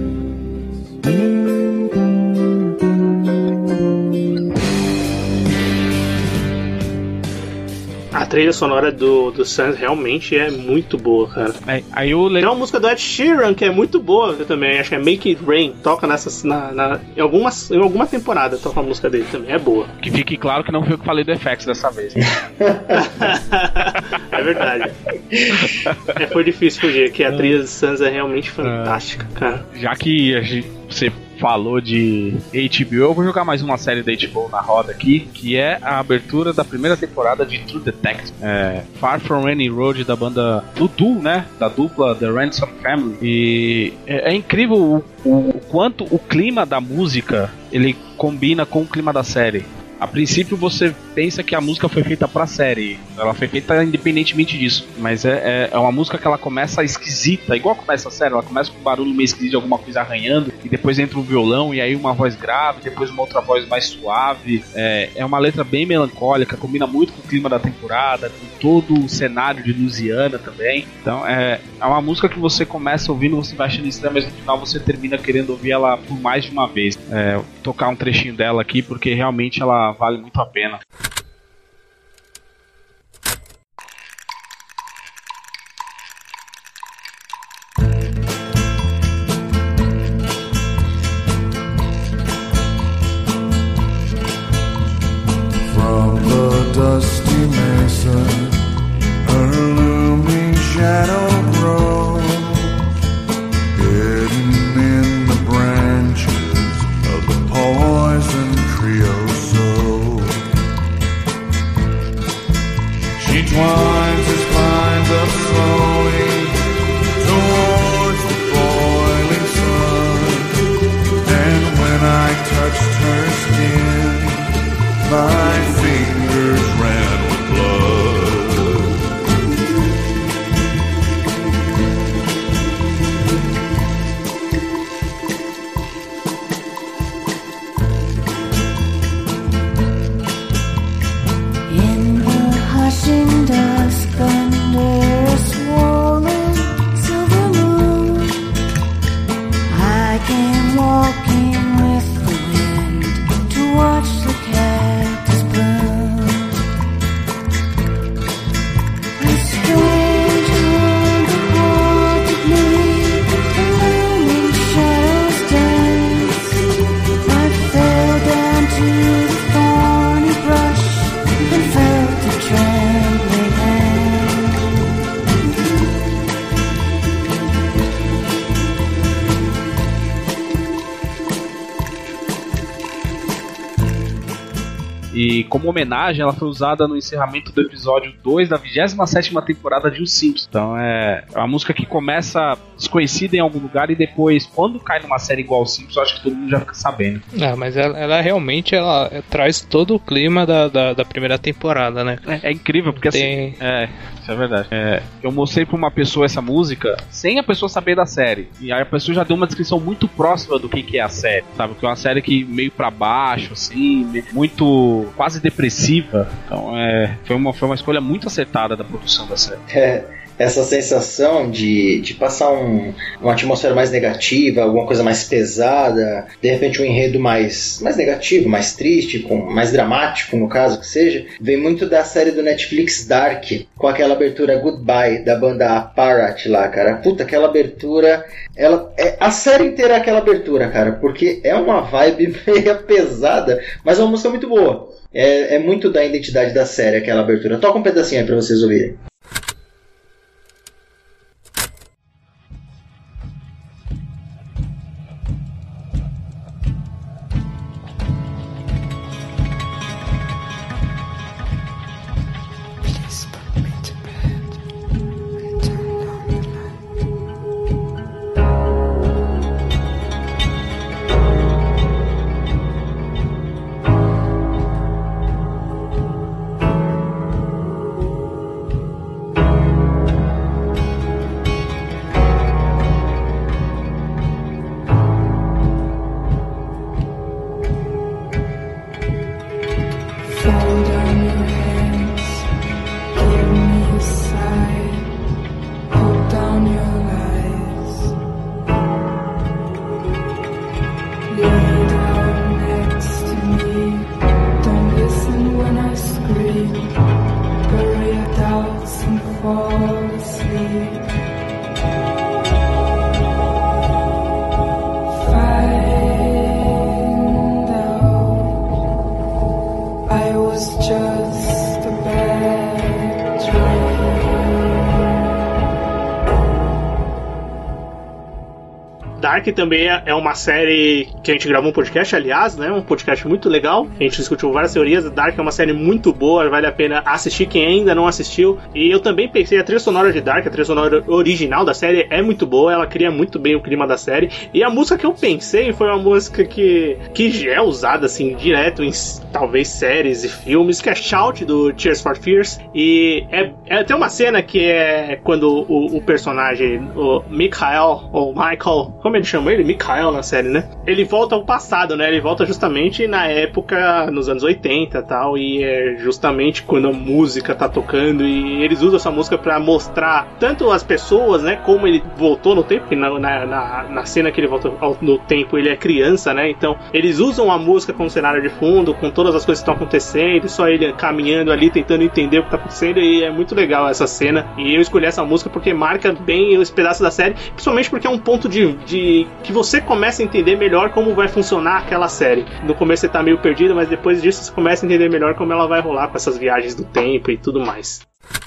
A trilha sonora do Sons realmente é muito boa, cara. Aí o Tem uma música do Ed Sheeran que é muito boa também, acho que é Make It Rain. Toca em alguma temporada, toca a música dele também, é boa. Que fique claro que não foi eu que falei do FX dessa vez. É verdade. Foi difícil fugir, que a trilha do Sons é realmente fantástica, cara. Já que você falou de HBO, eu vou jogar mais uma série da HBO na roda aqui, que é a abertura da primeira temporada de True Detective. Far From Any Road, da banda do Duo, né? Da dupla The Ransom Family. E é incrível o quanto o clima da música ele combina com o clima da série. A princípio você pensa que a música foi feita pra série, ela foi feita independentemente disso, mas é uma música que ela começa esquisita, igual começa a série, ela começa com um barulho meio esquisito de alguma coisa arranhando, e depois entra um violão, e aí uma voz grave, depois uma outra voz mais suave. É uma letra bem melancólica, combina muito com o clima da temporada, com todo o cenário de Louisiana também. Então é uma música que você começa ouvindo, você vai achando estranha, mas no final você termina querendo ouvir ela por mais de uma vez. Vou tocar um trechinho dela aqui, porque realmente ela vale muito a pena. From the dusty mesa, her looming shadow grows, hidden in the branches of the poison creosote. She twines his vines up slowly towards the boiling sun, and when I touched her skin, my fingers ran with blood. In the hushing dusk under a swollen silver moon, I came walking with the wind to watch the cactus bloom. A strange hunger haunted me, the looming shadows danced. I fell down to the thorny brush and felt a trembling hand. E como homenagem, ela foi usada no encerramento do episódio 2 da 27ª temporada de Os Simpsons. Então é uma música que começa desconhecida em algum lugar e depois, quando cai numa série igual Os Simpsons, acho que todo mundo já fica sabendo. Mas ela realmente traz todo o clima da primeira temporada, né? É incrível, porque assim... Isso é verdade. Eu mostrei pra uma pessoa essa música sem a pessoa saber da série. E aí a pessoa já deu uma descrição muito próxima do que é a série, sabe? Que é uma série que meio pra baixo, assim, muito... quase depressiva. Então foi uma escolha muito acertada da produção da série. Essa sensação de passar uma atmosfera mais negativa, alguma coisa mais pesada, de repente um enredo mais negativo, mais triste, mais dramático, no caso que seja, vem muito da série do Netflix Dark, com aquela abertura Goodbye, da banda Parrot lá, cara. Puta, aquela abertura, a série inteira é aquela abertura, cara, porque é uma vibe meio pesada, mas é uma música muito boa. É muito da identidade da série, aquela abertura. Toca um pedacinho aí pra vocês ouvirem. Dark também é uma série que a gente gravou um podcast, aliás, né? Um podcast muito legal. A gente discutiu várias teorias. Dark é uma série muito boa, vale a pena assistir quem ainda não assistiu. E eu também pensei, a trilha sonora de Dark, a trilha sonora original da série é muito boa, ela cria muito bem o clima da série. E a música que eu pensei foi uma música que já é usada assim direto em talvez séries e filmes, que é Shout, do Tears for Fears. E tem uma cena que é quando o personagem, o Michael, ou Michael, como ele chama ele? Michael na série, né? Ele volta ao passado, né? Ele volta justamente na época, nos anos 80 e tal, e é justamente quando a música tá tocando, e eles usam essa música pra mostrar tanto as pessoas, né, como ele voltou no tempo, porque na cena que ele volta no tempo ele é criança, né? Então eles usam a música como cenário de fundo, com todas as coisas que estão acontecendo, só ele caminhando ali, tentando entender o que tá acontecendo, e é muito legal essa cena. E eu escolhi essa música porque marca bem esse pedaço da série, principalmente porque é um ponto de que você começa a entender melhor como vai funcionar aquela série. No começo você tá meio perdido, mas depois disso você começa a entender melhor como ela vai rolar com essas viagens do tempo e tudo mais.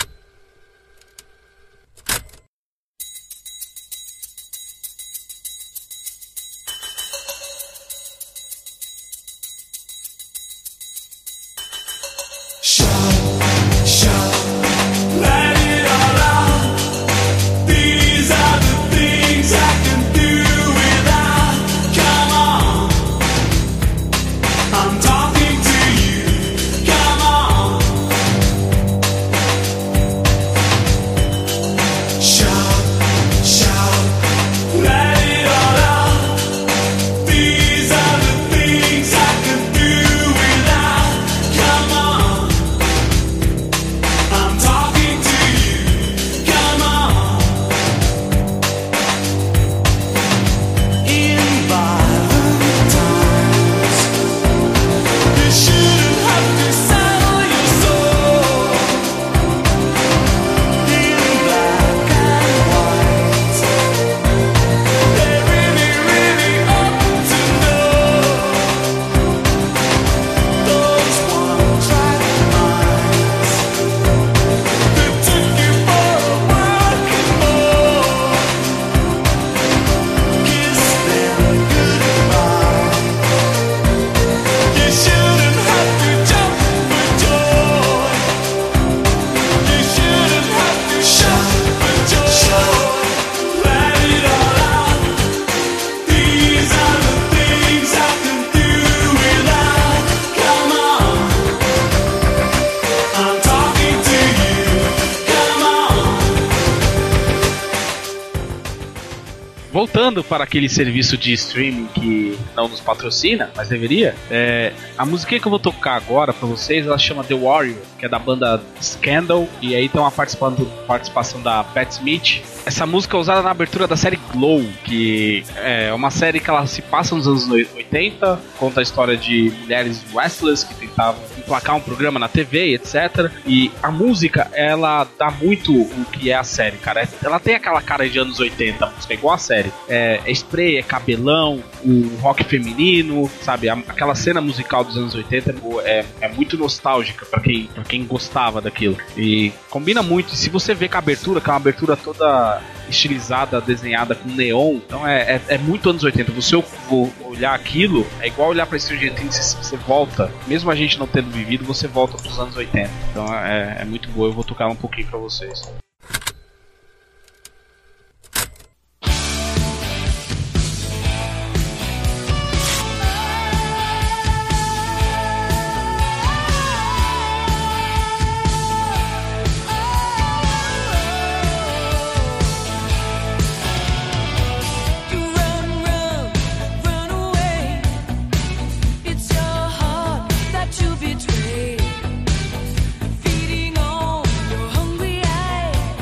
Voltando para aquele serviço de streaming que não nos patrocina, mas deveria, a musiquinha que eu vou tocar agora para vocês, ela chama The Warrior, que é da banda Scandal, e aí tem uma participação da Pat Smith. Essa música é usada na abertura da série Glow, que é uma série que ela se passa nos anos 80, conta a história de mulheres wrestlers que tentavam emplacar um programa na TV, etc. E a música, ela dá muito o que é a série, cara. Ela tem aquela cara de anos 80, a música é igual a série. É spray, é cabelão, o rock feminino, sabe? Aquela cena musical dos anos 80 é muito nostálgica pra quem gostava daquilo. E combina muito. E se você vê com a abertura, que é uma abertura toda estilizada, desenhada com neon, então é muito anos 80. Você olhar aquilo, é igual olhar pra Stranger Things, você volta, mesmo a gente não tendo vivido, você volta pros anos 80. Então é muito boa, eu vou tocar um pouquinho pra vocês. Feeding on your hungry eyes.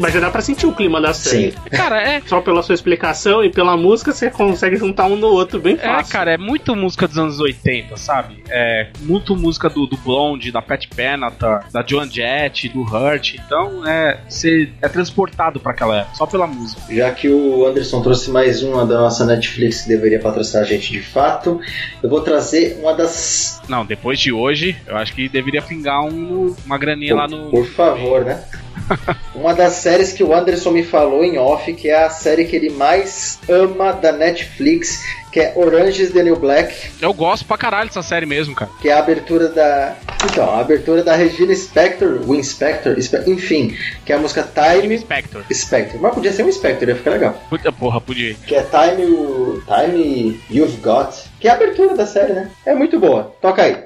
Mas já dá pra sentir o clima da série. Sim. Cara, Só pela sua explicação e pela música, você consegue juntar um no outro bem fácil. cara, é muito música dos anos 80, sabe? É muito música do Blonde, da Pat Benatar, da Joan Jett, do Hurt. Então, você é transportado pra aquela época, só pela música. Já que o Anderson trouxe mais uma da nossa Netflix que deveria patrocinar a gente de fato, eu vou trazer uma das... Não, depois de hoje, eu acho que deveria pingar uma graninha lá no... Por favor, né? Uma das séries que o Anderson me falou em off, que é a série que ele mais ama da Netflix, que é Orange is the New Black. Eu gosto pra caralho dessa série mesmo, cara. Que é a abertura da... Então, a abertura da Regina Spektor, o Inspector, enfim, que é a música Time... Spector. Mas podia ser um Spector, ia ficar legal. Porra, podia. Que é Time You've Got, que é a abertura da série, né? É muito boa. Toca aí.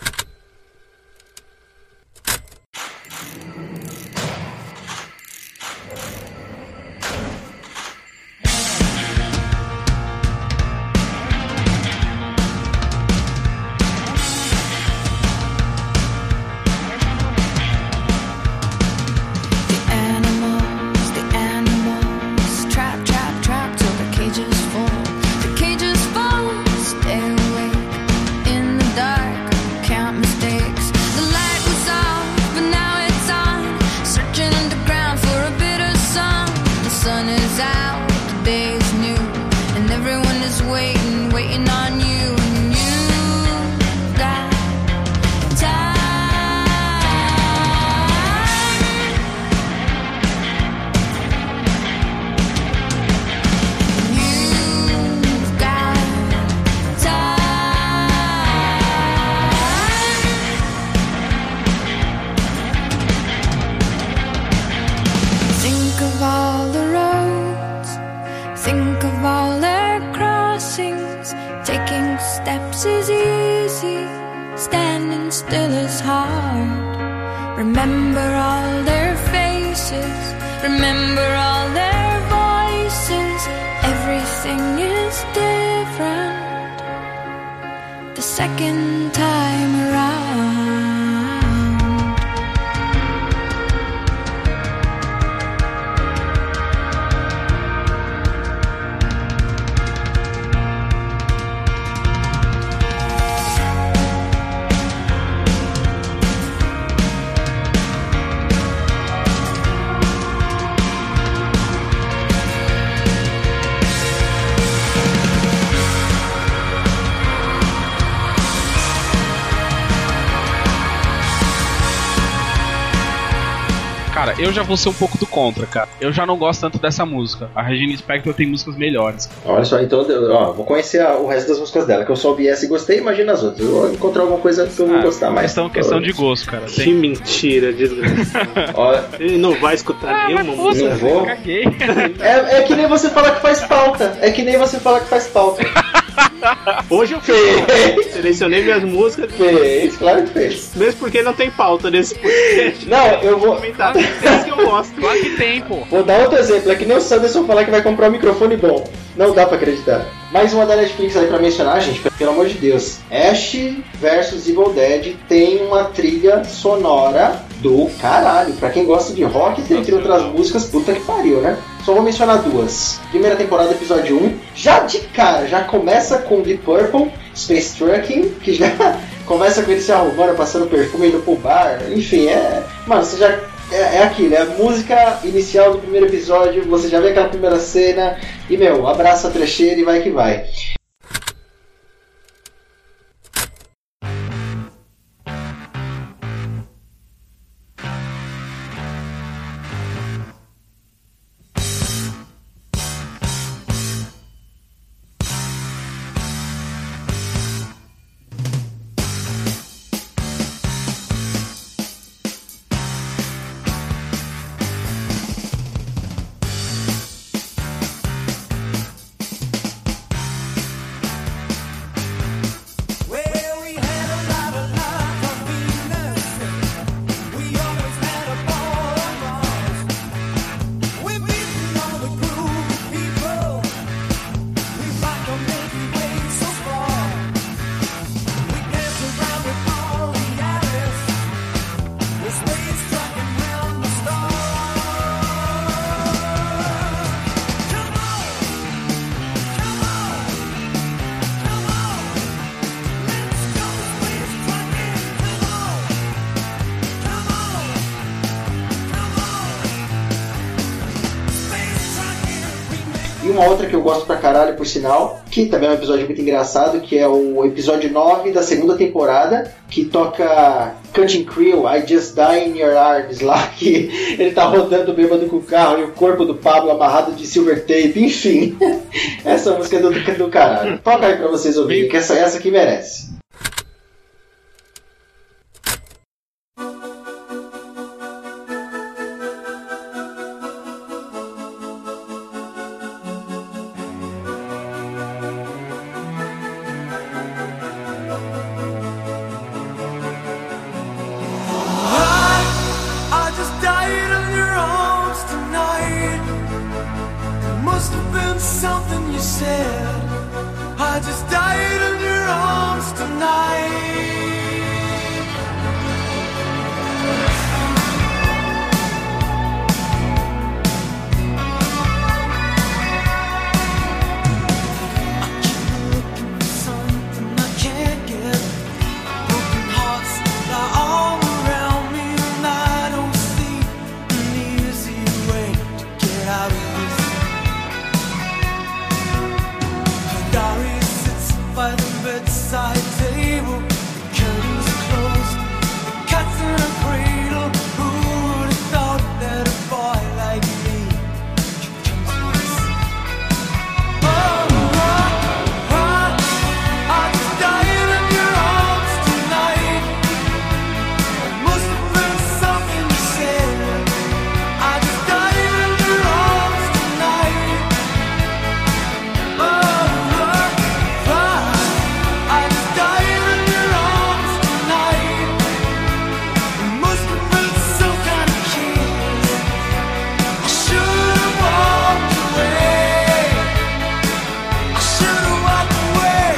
Cara, eu já vou ser um pouco do contra, cara. Eu já não gosto tanto dessa música. A Regina Spektor tem músicas melhores. Olha só, então, vou conhecer o resto das músicas dela, que eu só ouvi essa e gostei, imagina as outras. Eu vou encontrar alguma coisa que eu vou gostar mais. Questão de gosto, cara. Que mentira, desgraçado. Ele não vai escutar nenhuma música. Não vou. Caguei. É que nem você falar que faz pauta. Hoje eu selecionei minhas músicas. Fez, claro que fez. Mesmo porque não tem pauta nesse podcast. Não, eu vou comentar as que eu gosto. Claro que tem, pô. Vou dar outro exemplo. É que nem o Sanderson falar que vai comprar um microfone bom. Não dá pra acreditar. Mais uma da Netflix aí pra mencionar, gente, pelo amor de Deus. Ash vs Evil Dead tem uma trilha sonora do caralho. Pra quem gosta de rock, entre outras músicas, puta que pariu, né? Só vou mencionar duas. Primeira temporada, episódio 1. Já de cara, já começa com Deep Purple, Space Trucking, que já começa com ele se arrumando, passando perfume, indo pro bar. Enfim, mano, você já... É aquilo, é a música inicial do primeiro episódio, você já vê aquela primeira cena e, abraça a trecheira e vai que vai. uma outra que eu gosto pra caralho, por sinal, que também é um episódio muito engraçado, que é o episódio 9 da segunda temporada, que toca Cutting Crew, I Just Die in Your Arms, lá que ele tá rodando bêbado com o carro e o corpo do Pablo amarrado de silver tape, enfim. Essa música é do caralho. Toca aí pra vocês ouvirem, que essa aqui merece. I just died in your arms tonight. It must have been something you said. I just died in your arms tonight. I keep looking for something I can't get. Broken hearts lie all around me, and I don't see an easy way to get out of this. The diary sits by the bedside table. The curtains are closed. The cat's in a cradle. Who would have thought that a boy like me could come to this? I just died in your arms tonight. It must have been something you said. I just died in your arms tonight. I just died in your arms tonight. It must have been some kind of kiss. I should have walked away. I should have walked away.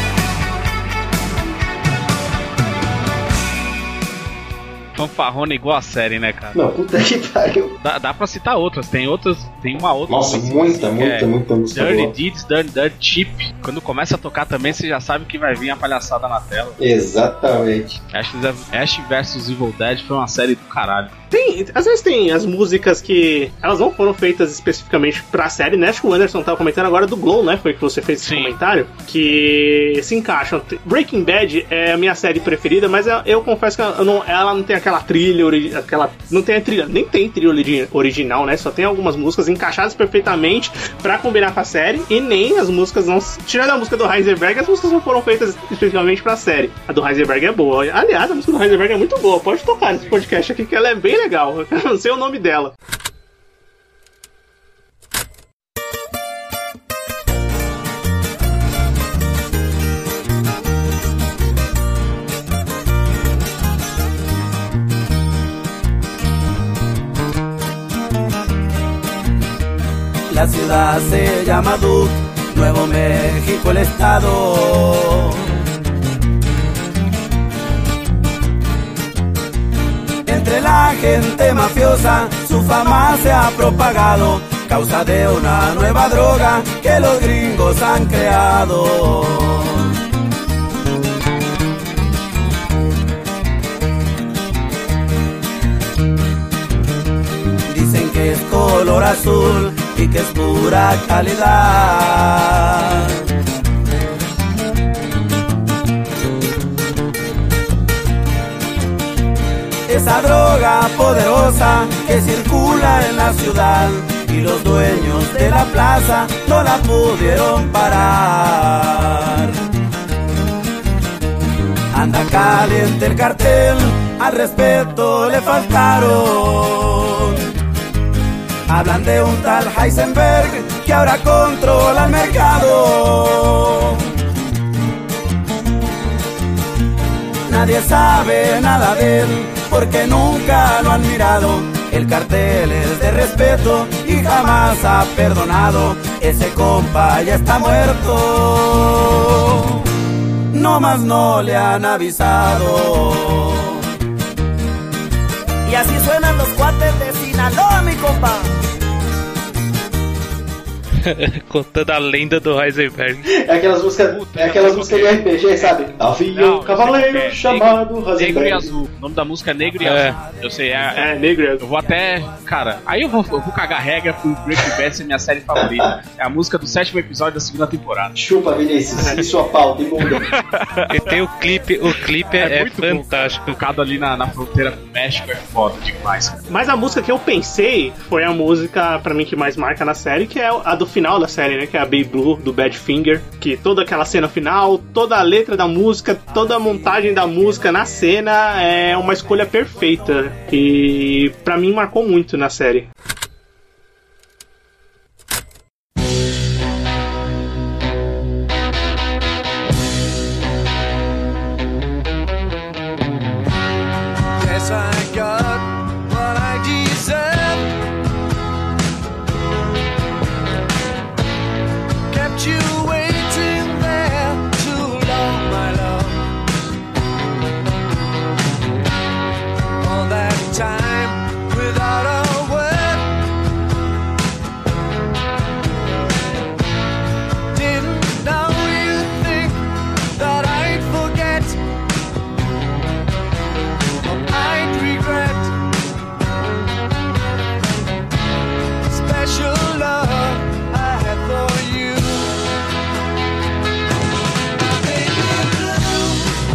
Fanfarrona igual a série, né, cara? Não, puta que pariu. Dá pra citar outras. Tem uma outra. Nossa, música, muita música Dirty boa. Deeds, Dirty Cheap. Quando começa a tocar também, você já sabe que vai vir a palhaçada na tela. Exatamente. Ash vs Evil Dead foi uma série do caralho. Às vezes tem as músicas que elas não foram feitas especificamente pra série, né? Acho que o Anderson tava comentando agora do Glow, né? Foi que você fez esse comentário. Que se encaixam. Breaking Bad é a minha série preferida, mas eu confesso que ela não tem aquela trilha, não tem a trilha, nem tem trilha original, né? Só tem algumas músicas encaixadas perfeitamente pra combinar com a série, e nem as músicas não. Tirando a música do Heisenberg, as músicas não foram feitas especificamente pra série. A do Heisenberg é boa. Aliás, a música do Heisenberg é muito boa. Pode tocar nesse podcast aqui, que ela é bem legal. Eu não sei o nome dela. La ciudad se llama Duke, Nuevo México el estado. Entre la gente mafiosa su fama se ha propagado, causa de una nueva droga que los gringos han creado. Dicen que es color azul y que es pura calidad. Esa droga poderosa que circula en la ciudad, y los dueños de la plaza no la pudieron parar. Anda caliente el cartel, al respeto le faltaron. Hablan de un tal Heisenberg que ahora controla el mercado. Nadie sabe nada de él porque nunca lo han mirado. El cartel es de respeto y jamás ha perdonado. Ese compa ya está muerto, no más no le han avisado. Y así suenan los cuates de Sinaloa, mi compa. Contando a lenda do Heisenberg. É aquelas músicas do RPG, sabe? Havia um cavaleiro chamado Negro e Heisenberg. Azul. O nome da música é Negro e Azul. Eu sei, Negro e Azul. Eu vou até... Cara, aí eu vou cagar regra pro Breaking Bad ser minha série favorita. É a música do 7º episódio da 2ª temporada. Chupa, Vinícius. E sua pauta, imunda. E tem o clipe é muito fantástico. Bom, tocado ali na fronteira com o México é foda demais, cara. Mas a música que eu pensei foi a música, pra mim, que mais marca na série, que é a do final da série, né? Que é a Baby Blue, do Badfinger. Que toda aquela cena final, toda a letra da música, toda a montagem da música na cena é uma escolha perfeita. E pra mim marcou muito na série. Yes, I got what I deserve. Kept you waiting there too long, my love. All that time without a word. Didn't know you'd think that I'd forget. I'd regret special love I had for you. Baby blue.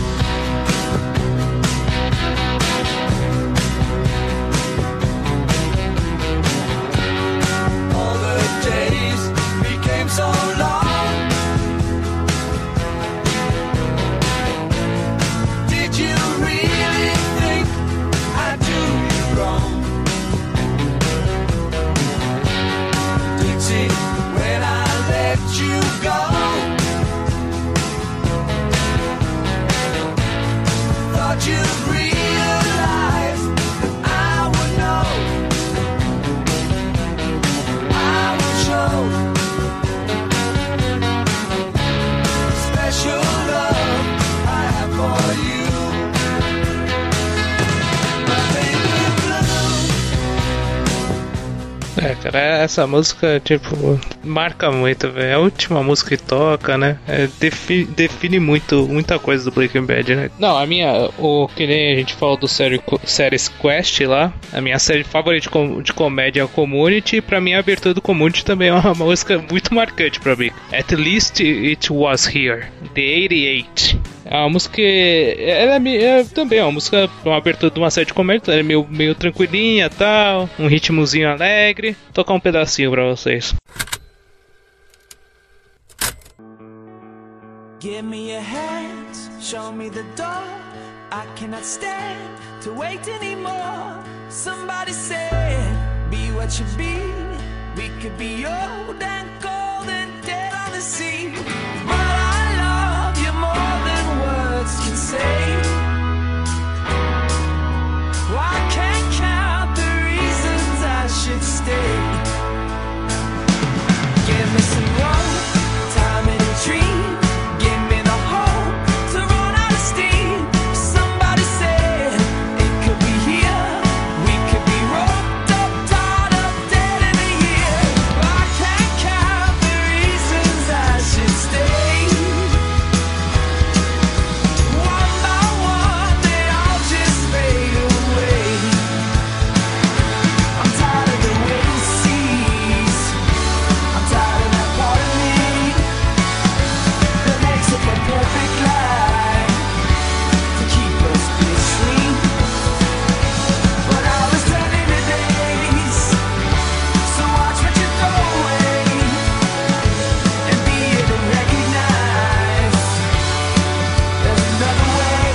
All the days became so long. Did you really think I do you wrong? Dixie, when I let you go, thought you'd realize that I would know. I will show special love I have for you. É, cara, essa música, tipo, marca muito, velho. É a última música que toca, né? Define muita coisa do Breaking Bad, né? Não, que nem a gente falou do séries Quest lá, a minha série favorita de comédia é o Community, e pra mim a abertura do Community também é uma música muito marcante pra mim. At Least It Was Here, The 88. A música, ela é também uma música, uma abertura de uma série de comédia, ela é meio tranquilinha e tal, um ritmozinho alegre. Vou tocar um pedacinho pra vocês. Give me your hands, show me the door. I cannot stand to wait anymore. Somebody said, be what you be. We could be old and cold and dead on the sea. But I love you more than words can say. I can't count the reasons I should stay. Give me some rope, time and a dream. Give me the hope to run out of steam. Somebody said it could be here. We could be roped up, tied up, dead in a year. I can't count the reasons I should stay. One by one, they all just fade away. I'm tired of the wait and sees. I'm tired of that part of me that makes up a perfect lie to keep us glistening. But all is turning to days, so watch what you throw away and be able to recognize there's another way.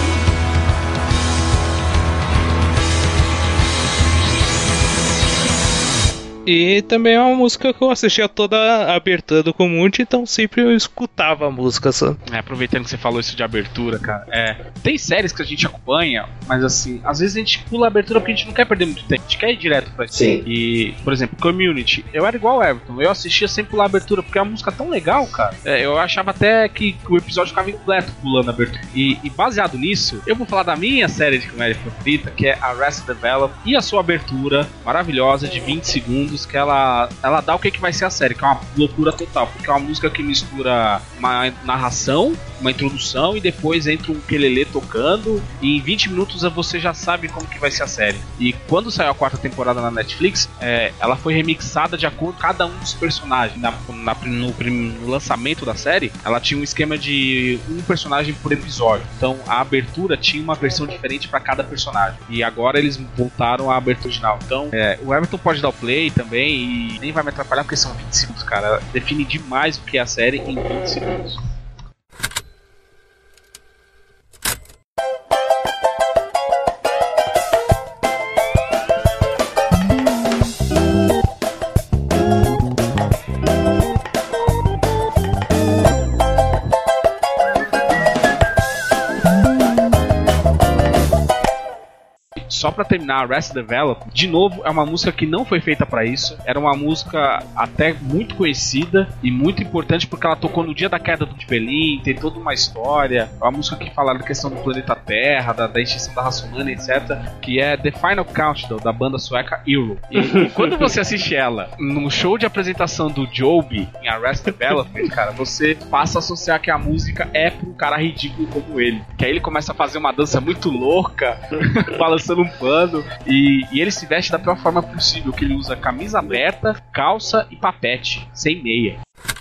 E também é uma música que eu assistia toda a abertura do Community, então sempre eu escutava a música, sabe? Aproveitando que você falou isso de abertura, cara, tem séries que a gente acompanha, mas assim, às vezes a gente pula a abertura porque a gente não quer perder muito tempo, a gente quer ir direto pra isso. Sim. E, por exemplo, Community, eu era igual o Everton, eu assistia sem pular a abertura, porque é uma música tão legal, cara. Eu achava até que o episódio ficava incompleto pulando a abertura. E baseado nisso, eu vou falar da minha série de comédia favorita, que é Arrested Development, e a sua abertura maravilhosa de 20 segundos. música, ela dá o que vai ser a série, que é uma loucura total, porque é uma música que mistura uma narração, uma introdução, e depois entra um quelele tocando, e em 20 minutos você já sabe como que vai ser a série. E quando saiu a 4ª temporada na Netflix, ela foi remixada de acordo com cada um dos personagens. No lançamento da série, ela tinha um esquema de um personagem por episódio. Então a abertura tinha uma versão diferente para cada personagem. E agora eles voltaram à abertura original. Então o Everton pode dar o play também e nem vai me atrapalhar porque são 20 segundos, cara. Define demais o que é a série em 20 segundos. Só pra terminar, Arrested Development, de novo, é uma música que não foi feita pra isso. Era uma música até muito conhecida e muito importante porque ela tocou no dia da queda do Berlim, tem toda uma história. É uma música que fala da questão do planeta Terra, da extinção da raça humana, etc. Que é The Final Countdown, da banda sueca Euro. E quando você assiste ela no show de apresentação do Joby em Arrested Development, cara, você passa a associar que a música é pra um cara ridículo como ele. Que aí ele começa a fazer uma dança muito louca, balançando um pano, e ele se veste da pior forma possível, que ele usa camisa aberta, calça e papete, sem meia.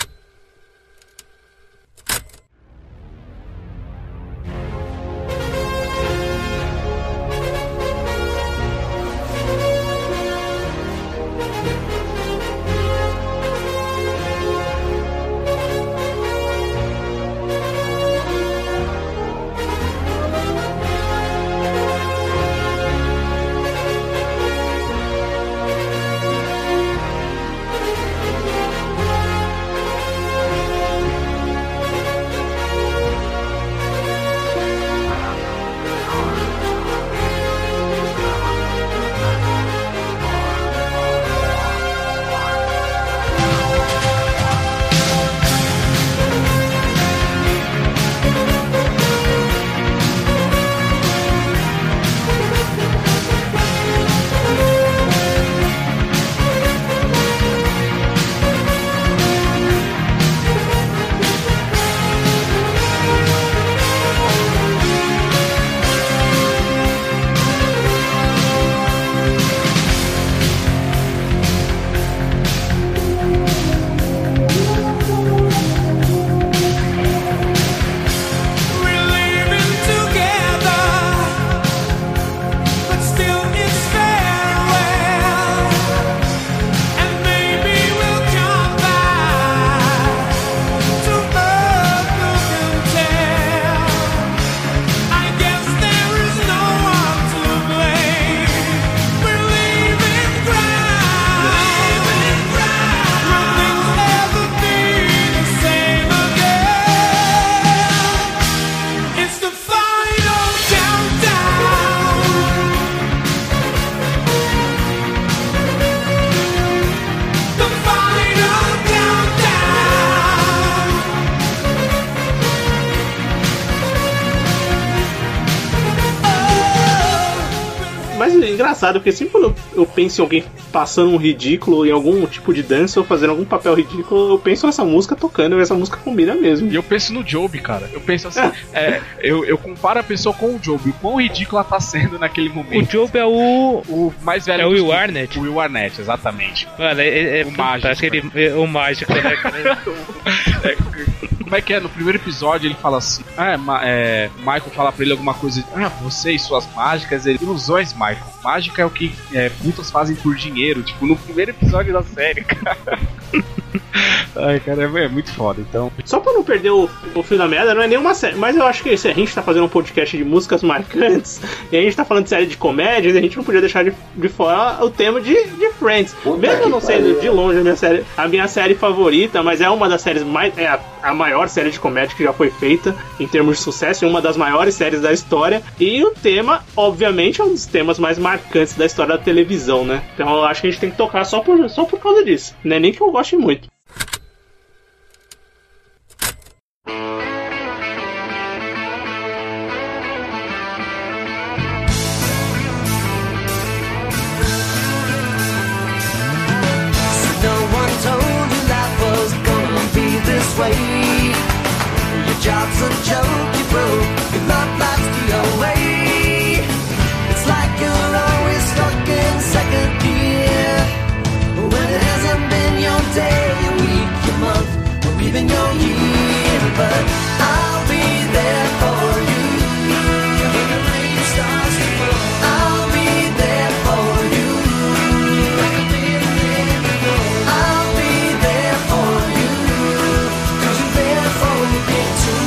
Engraçado, porque sempre quando eu penso em alguém passando um ridículo em algum tipo de dança ou fazendo algum papel ridículo, eu penso nessa música tocando, e essa música combina mesmo. E eu penso no Joby, cara. Eu penso assim, eu comparo a pessoa com o Joby, o quão ridículo ela tá sendo naquele momento. O Joby é o mais velho. É o Will Arnett. O Will Arnett, exatamente. Mano, o mágico. O mágico, né? Como é que é? No primeiro episódio ele fala assim: Michael fala pra ele alguma coisa. Você e suas mágicas, ilusões, Michael. Mágica é o que putas fazem por dinheiro. Tipo, no primeiro episódio da série, cara. Ai, cara, é muito foda, então. Só pra não perder o fio da meada, não é nenhuma série. Mas eu acho que se a gente tá fazendo um podcast de músicas marcantes e a gente tá falando de série de comédias, a gente não podia deixar de fora o tema de Friends. Mesmo eu não sendo de longe a minha série favorita, mas é uma das séries mais. É a maior série de comédia que já foi feita em termos de sucesso, e uma das maiores séries da história. E o tema, obviamente, é um dos temas mais marcantes da história da televisão, né? Então eu acho que a gente tem que tocar só por causa disso. Não é nem que eu goste muito. heart's a joke you broke. Your love life's the away. It's like you're always stuck in second gear. When it hasn't been your day, your week, your month, or even your year. But I'll be there for you. When the rain starts to fall, I'll be there for you. Like I've been there before. I'll be there for you, 'cause you're there for me too.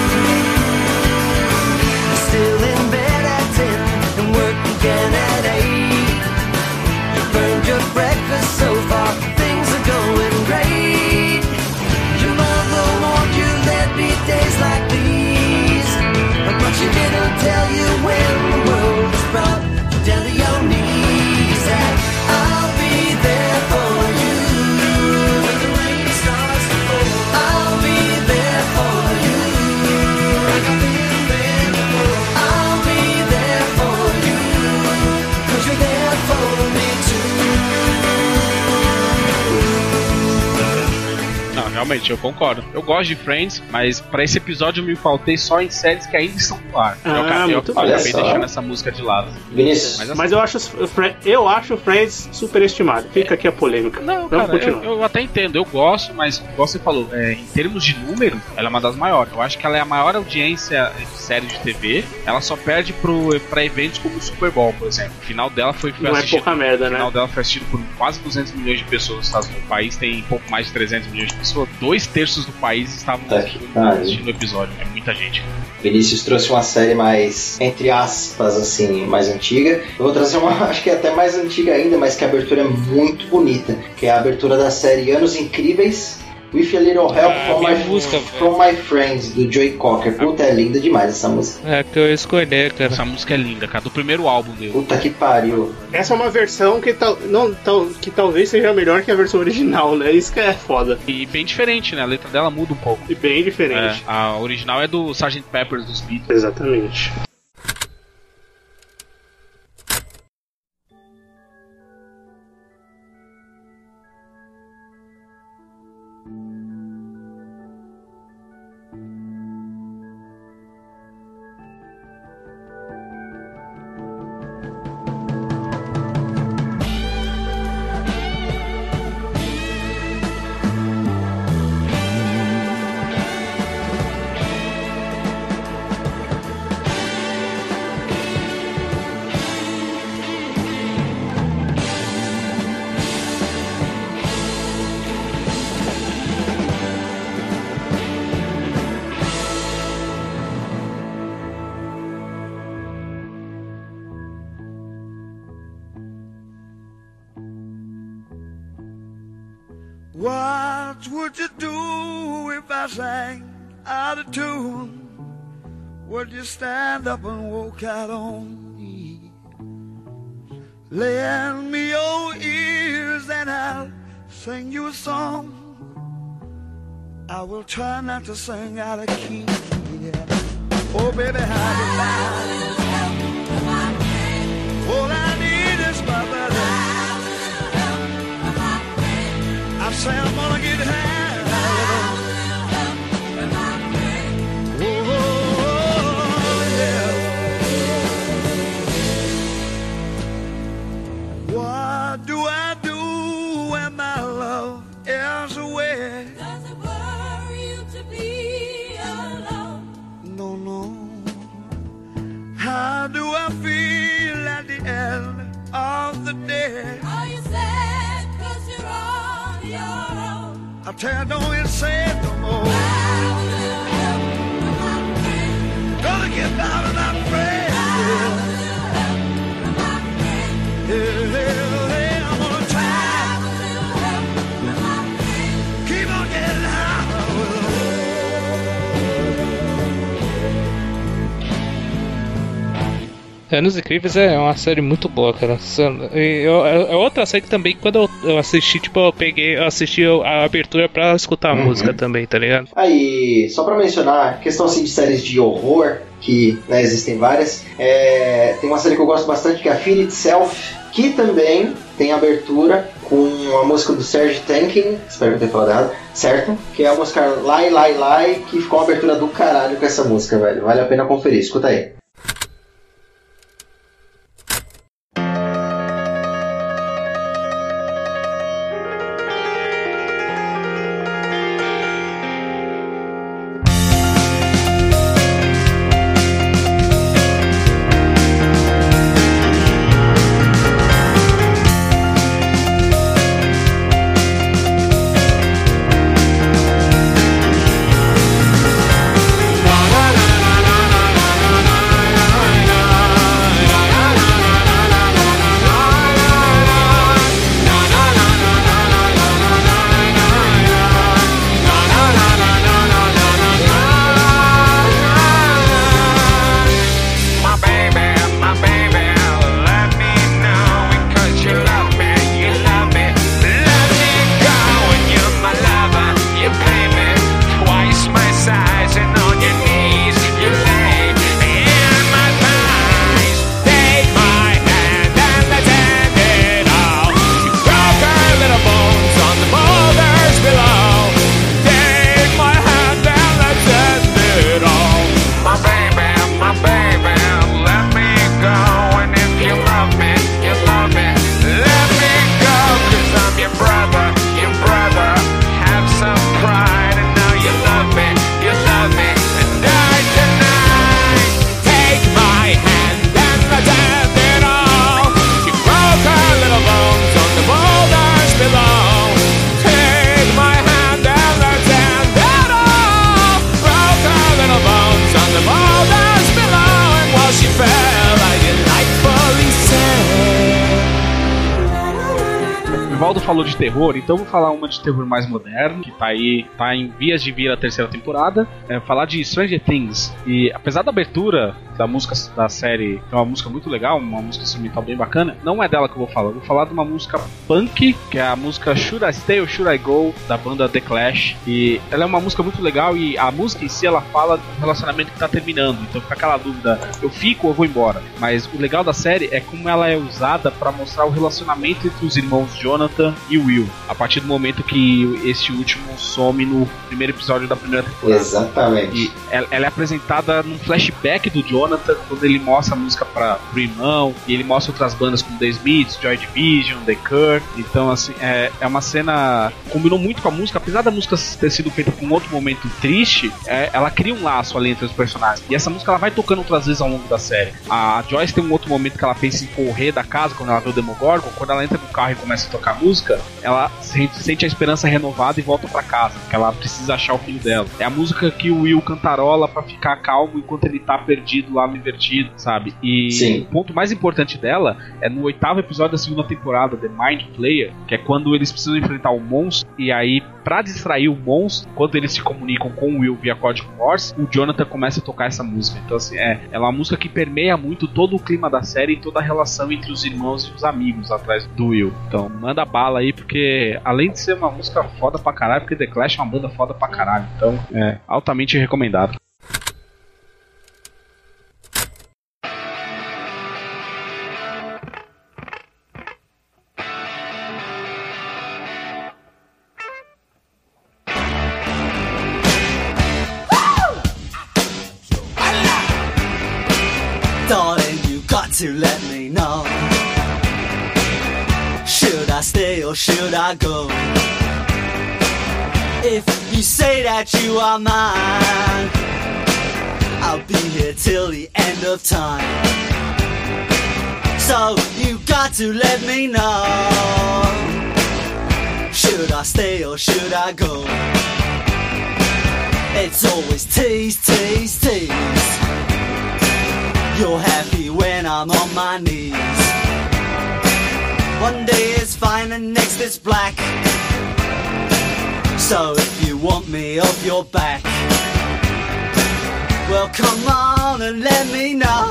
You're still in bed at 10 and work again at 8. You burned your breakfast so far, things are going great. Your mother warned you there'd be days like these, but she didn't tell you when the world was brought down to your knees. That I'll be there for you when the rain starts to fall. I'll be there for you like I've been there before. I'll be there for you, 'cause you're there for me too. Não, realmente, eu concordo. Eu gosto de Friends, mas pra esse episódio eu me faltei só em séries que ainda estão no ar. Eu muito bem. acabei deixando essa música de lado. Vinícius. Mas eu acho o Friends superestimado. Fica aqui a polêmica. Não, Vamos cara, continuar. eu até entendo, eu gosto, mas como você falou, em termos de número, ela é uma das maiores. Eu acho que ela é a maior audiência de série de TV. Ela só perde pra eventos como o Super Bowl, por exemplo. O final dela foi Não é assistido. pouca merda, O final né? dela foi assistido por quase 200 milhões de pessoas nos Estados Unidos. O país tem pouco mais de 300 milhões de pessoas. 2/3 do país estavam Tá que pariu. assistindo o episódio. É muita gente. Vinícius trouxe uma série mais, entre aspas, assim, mais antiga. Eu vou trazer uma, acho que é até mais antiga ainda, mas que a abertura é muito bonita, que é a abertura da série Anos Incríveis, With a Little Help from my Friends, do Joey Cocker. Puta, é linda demais essa música. É que eu escolhi, cara. Essa música é linda, cara. Do primeiro álbum dele. Puta que pariu. Essa é uma versão que, que talvez seja melhor que a versão original, né? Isso que é foda. E bem diferente, né? A letra dela muda um pouco. E bem diferente. A original é do Sgt. Pepper dos Beatles. Exatamente. What would you do if I sang out of tune? Would you stand up and walk out on me? Lend me your ears and I'll sing you a song. I will try not to sing out of key. Yeah. Oh baby, how you like? All I need is my buddy. I say I'm gonna get high. Oh, yeah. What do I do when my love is away? Does it worry you to be alone? No, no. How do I feel at the end of the day? Are you sad 'cause you're on your own? I tell you, don't even say it no more. Gonna get out of my friend. Yeah, I'm gonna try. Keep on getting high. Anos Incríveis é uma série muito boa, cara. É outra série que também, quando eu assisti, tipo, eu assisti a abertura pra escutar a música também, tá ligado? Aí, só pra mencionar, questão assim de séries de horror, que né, existem várias, tem uma série que eu gosto bastante, que é a Fear Itself, que também tem abertura com a música do Serj Tankian, espero que eu tenha falado errado, certo? Que é a música Lai Lai Lai, que ficou uma abertura do caralho com essa música, velho. Vale a pena conferir, escuta aí. Falou de terror, então vou falar uma de terror mais moderno, que tá em vias de vir a terceira temporada. Falar de Stranger Things. E apesar da abertura da música da série, é uma música muito legal, uma música instrumental bem bacana, não é dela que eu vou falar de uma música punk, que é a música Should I Stay or Should I Go, da banda The Clash. E ela é uma música muito legal e a música em si, ela fala do relacionamento que tá terminando, então fica aquela dúvida, eu fico ou eu vou embora. Mas o legal da série é como ela é usada pra mostrar o relacionamento entre os irmãos Jonathan e Will, a partir do momento que esse último some no primeiro episódio da primeira temporada. Exatamente. E ela é apresentada num flashback do Jonathan, quando ele mostra a música pro irmão, e ele mostra outras bandas como The Smiths, Joy Division, The Cure. Então, assim, é uma cena... Combinou muito com a música, apesar da música ter sido feita com um outro momento triste, ela cria um laço ali entre os personagens. E essa música ela vai tocando outras vezes ao longo da série. A Joyce tem um outro momento que ela pensa em correr da casa, quando ela vê o Demogorgon. Quando ela entra no carro e começa a tocar a música, ela sente a esperança renovada e volta pra casa, porque ela precisa achar o filho dela. É a música que o Will cantarola pra ficar calmo enquanto ele tá perdido lá no Invertido, sabe? E Sim. O ponto mais importante dela é no 8º episódio da segunda temporada, The Mind Flayer, que é quando eles precisam enfrentar o monstro, e aí, pra distrair o monstro, quando eles se comunicam com o Will via código Morse, o Jonathan começa a tocar essa música. Então, assim, ela é uma música que permeia muito todo o clima da série e toda a relação entre os irmãos e os amigos atrás do Will. Então, manda bala aí, porque além de ser uma música foda pra caralho, porque The Clash é uma banda foda pra caralho. Então, é altamente recomendado. Darling, you got to let me know. Should I stay or should I go? If you say that you are mine, I'll be here till the end of time. So you got to let me know. Should I stay or should I go? It's always tease, tease, tease. You're happy when I'm on my knees. One day it's fine and next it's black. So if you want me off your back, well come on and let me know.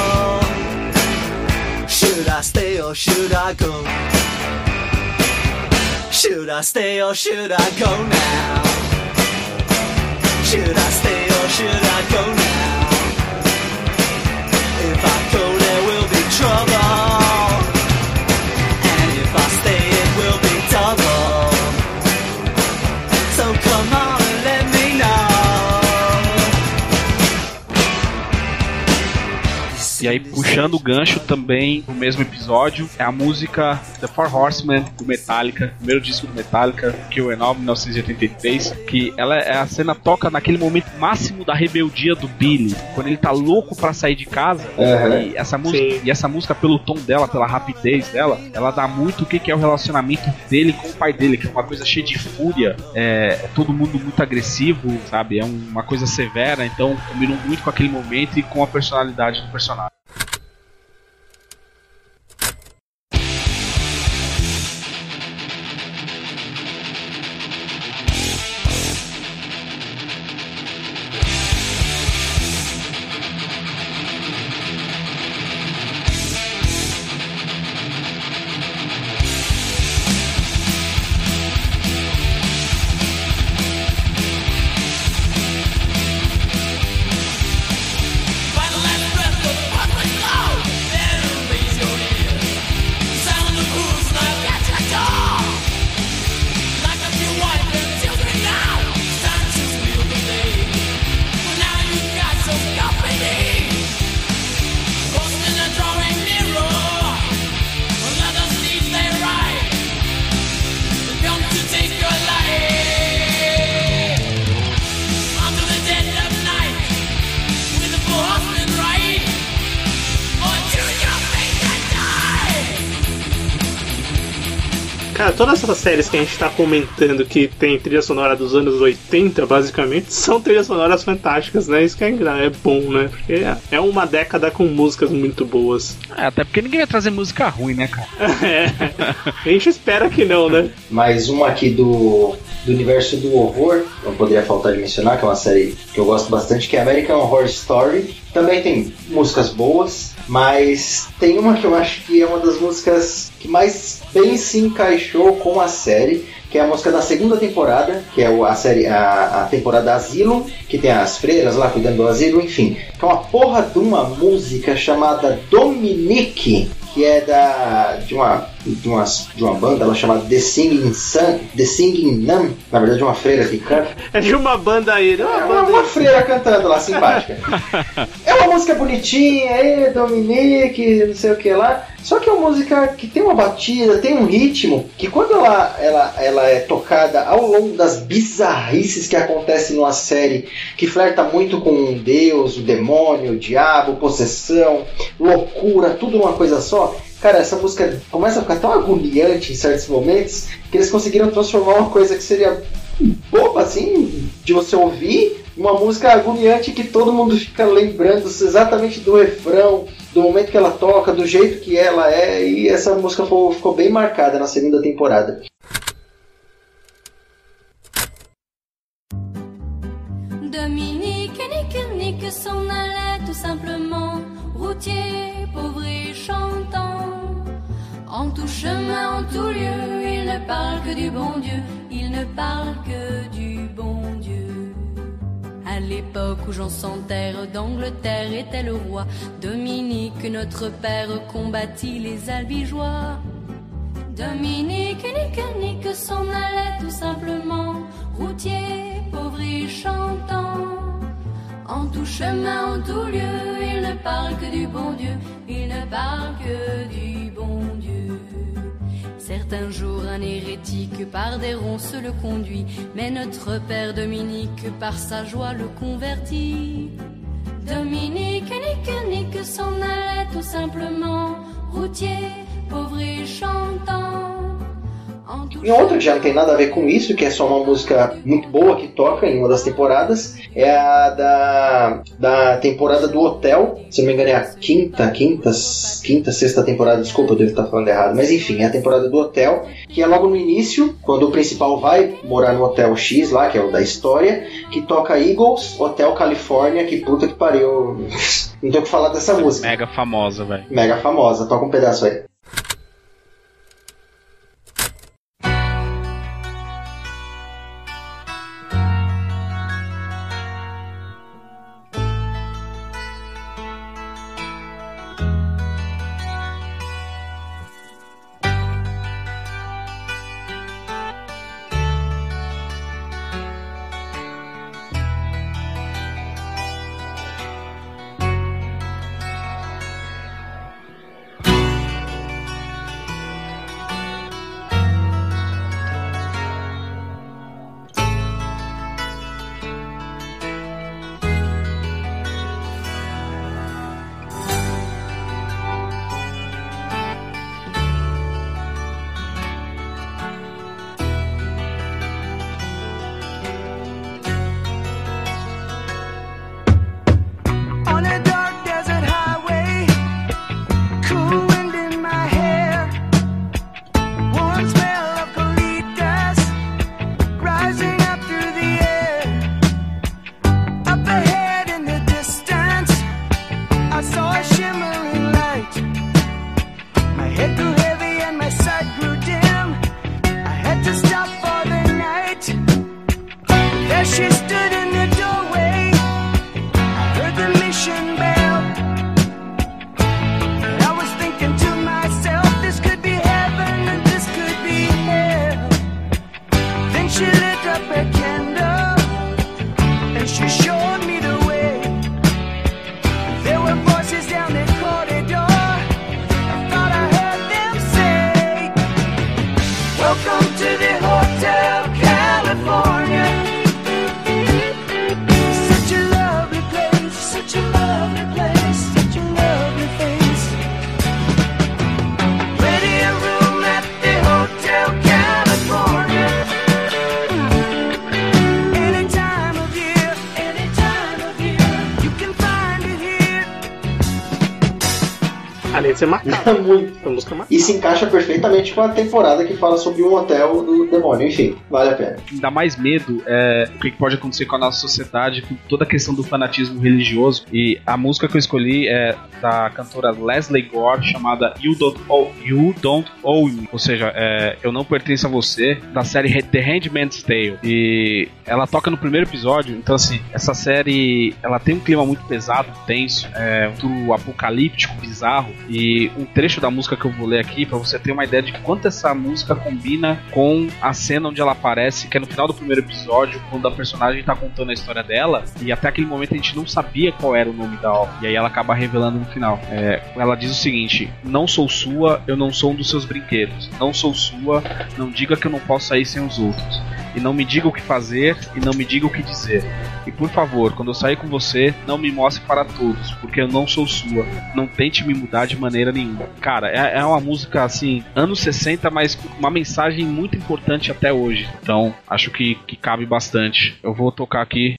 Should I stay or should I go? Should I stay or should I go now? Should I stay or should I go now? If I go there will be trouble. E aí, puxando o gancho também, no mesmo episódio, é a música The Four Horsemen, do Metallica, primeiro disco do Metallica, que o Enough, 1983, que a cena toca naquele momento máximo da rebeldia do Billy, quando ele tá louco pra sair de casa. E essa música, pelo tom dela, pela rapidez dela, ela dá muito o que é o relacionamento dele com o pai dele, que é uma coisa cheia de fúria, é todo mundo muito agressivo, sabe? É uma coisa severa, então combinam muito com aquele momento e com a personalidade do personagem. Cara, todas essas séries que a gente tá comentando que tem trilha sonora dos anos 80, basicamente, são trilhas sonoras fantásticas, né? Isso que é bom, né? Porque é uma década com músicas muito boas. Até porque ninguém vai trazer música ruim, né, cara? A gente espera que não, né? Mais uma aqui do universo do horror, não poderia faltar de mencionar, que é uma série que eu gosto bastante, que é American Horror Story. Também tem músicas boas, mas tem uma que eu acho que é uma das músicas que mais bem se encaixou com a série, que é a música da segunda temporada, que é a temporada Asylum, que tem as freiras lá cuidando do asilo, enfim. Que é uma porra de uma música chamada Dominique, que é de uma banda ela chamada The Singing Nun, na verdade uma freira que canta. É de uma banda aí, não? Uma freira cantando lá, simpática. É uma música bonitinha, Dominique, não sei o que lá. Só que é uma música que tem uma batida, tem um ritmo, que quando ela é tocada ao longo das bizarrices que acontecem numa série, que flerta muito com Deus, o demônio, o diabo, possessão, loucura, tudo numa coisa só. Cara, essa música começa a ficar tão agoniante em certos momentos que eles conseguiram transformar uma coisa que seria boba, assim, de você ouvir, uma música agoniante que todo mundo fica lembrando exatamente do refrão, do momento que ela toca, do jeito que ela é, e essa música ficou bem marcada na segunda temporada. Dominique, Nique s'en allait tout simplement, routier, pauvre et chantant. En tout chemin, en tout lieu, il ne parle que du bon Dieu, il ne parle que du bon Dieu. À l'époque où Jean sans terre d'Angleterre était le roi, Dominique, notre père, combattit les albigeois. Dominique, Nique s'en allait tout simplement, routier, pauvre et chantant. En tout chemin, en tout lieu, il ne parle que du bon Dieu, il ne parle que du bon Dieu. Certains jours, un hérétique par des ronces le conduit, mais notre père Dominique par sa joie le convertit. Dominique, Nique s'en allait tout simplement, routier, pauvre et chantant. E outra que já não tem nada a ver com isso, que é só uma música muito boa que toca em uma das temporadas, é a da temporada do Hotel. Se não me engano é a quinta, sexta temporada, desculpa, eu devo estar falando errado, mas enfim, é a temporada do Hotel, que é logo no início, quando o principal vai morar no Hotel X lá, que é o da história, que toca Eagles, Hotel California, que puta que pariu, não tenho o que falar dessa música. Mega famosa, velho. Mega famosa, toca um pedaço aí. Além de ser macabra. Muito. A música macabra. E se encaixa perfeitamente com a temporada que fala sobre um hotel do demônio. Enfim, vale a pena. Dá mais medo o que pode acontecer com a nossa sociedade, com toda a questão do fanatismo religioso. E a música que eu escolhi é da cantora Leslie Gore, chamada You Don't Owe Me, ou seja, Eu Não Pertenço a Você, da série The Handmaid's Tale. E ela toca no primeiro episódio. Então assim, essa série ela tem um clima muito pesado, tenso, muito apocalíptico, bizarro. E um trecho da música que eu vou ler aqui pra você ter uma ideia de quanto essa música combina com a cena onde ela aparece, que é no final do primeiro episódio, quando a personagem tá contando a história dela, e até aquele momento a gente não sabia qual era o nome da obra, e aí ela acaba revelando no final. Ela diz o seguinte: não sou sua, eu não sou um dos seus brinquedos. Não sou sua, não diga que eu não posso sair sem os outros. E não me diga o que fazer, e não me diga o que dizer. E por favor, quando eu sair com você, não me mostre para todos, porque eu não sou sua. Não tente me mudar de maneira nenhuma. Cara, é uma música assim, anos 60, mas com uma mensagem muito importante até hoje. Então, acho que cabe bastante. Eu vou tocar aqui.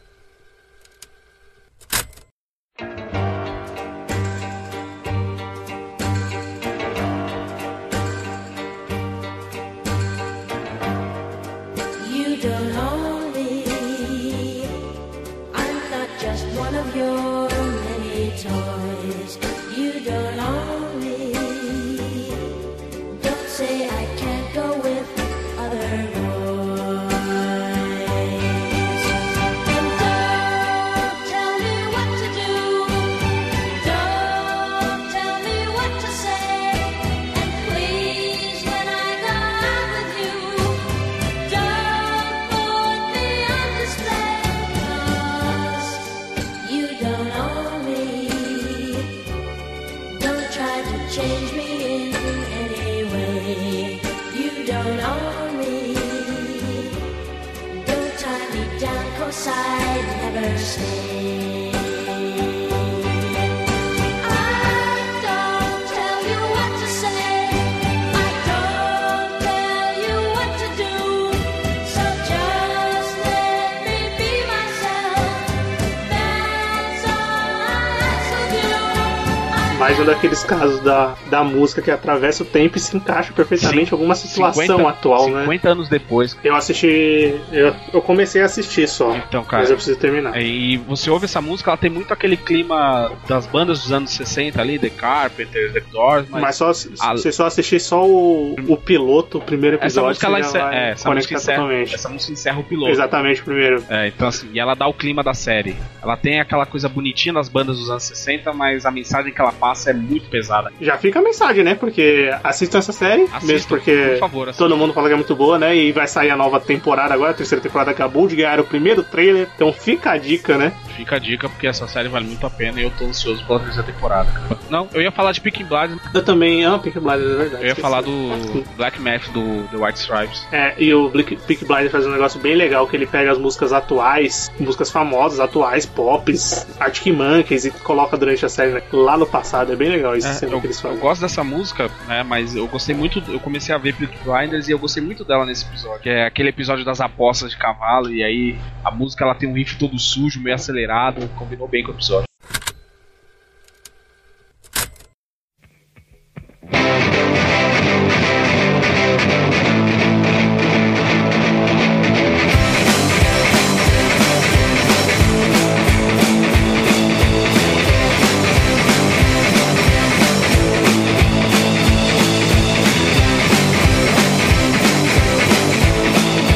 Mais um daqueles casos da música que atravessa o tempo e se encaixa perfeitamente em alguma situação atual, 50 anos depois. Eu assisti. Eu comecei a assistir só. Então, cara, mas eu preciso terminar. E você ouve essa música, ela tem muito aquele clima das bandas dos anos 60 ali, The Carpenters, The Doors. Mas só você só assistir só o piloto, o primeiro episódio. Essa música encerra o piloto. Exatamente, o primeiro. Então assim, e ela dá o clima da série. Ela tem aquela coisa bonitinha das bandas dos anos 60, mas a mensagem que ela passa é muito pesada. Já fica a mensagem, né? Porque assistam essa série, mesmo porque por favor, todo mundo fala que é muito boa, né? E vai sair a nova temporada agora, a terceira temporada acabou de ganhar o primeiro trailer, então fica a dica, né? Fica a dica, porque essa série vale muito a pena e eu tô ansioso pela terceira temporada. Não, eu ia falar de Peaky Blinders. Eu também amo Peaky Blinders, é verdade. Eu ia falar do Black Math do The White Stripes. E o Peaky Blinders faz um negócio bem legal, que ele pega as músicas atuais, músicas famosas, atuais, pops, Arctic Monkeys, e coloca durante a série, né, lá no passado. É bem legal isso. Eu gosto dessa música, né, mas eu gostei muito, eu comecei a ver Peaky Blinders e eu gostei muito dela nesse episódio, que é aquele episódio das apostas de cavalo, e aí a música ela tem um riff todo sujo, meio acelerado, combinou bem com o episódio.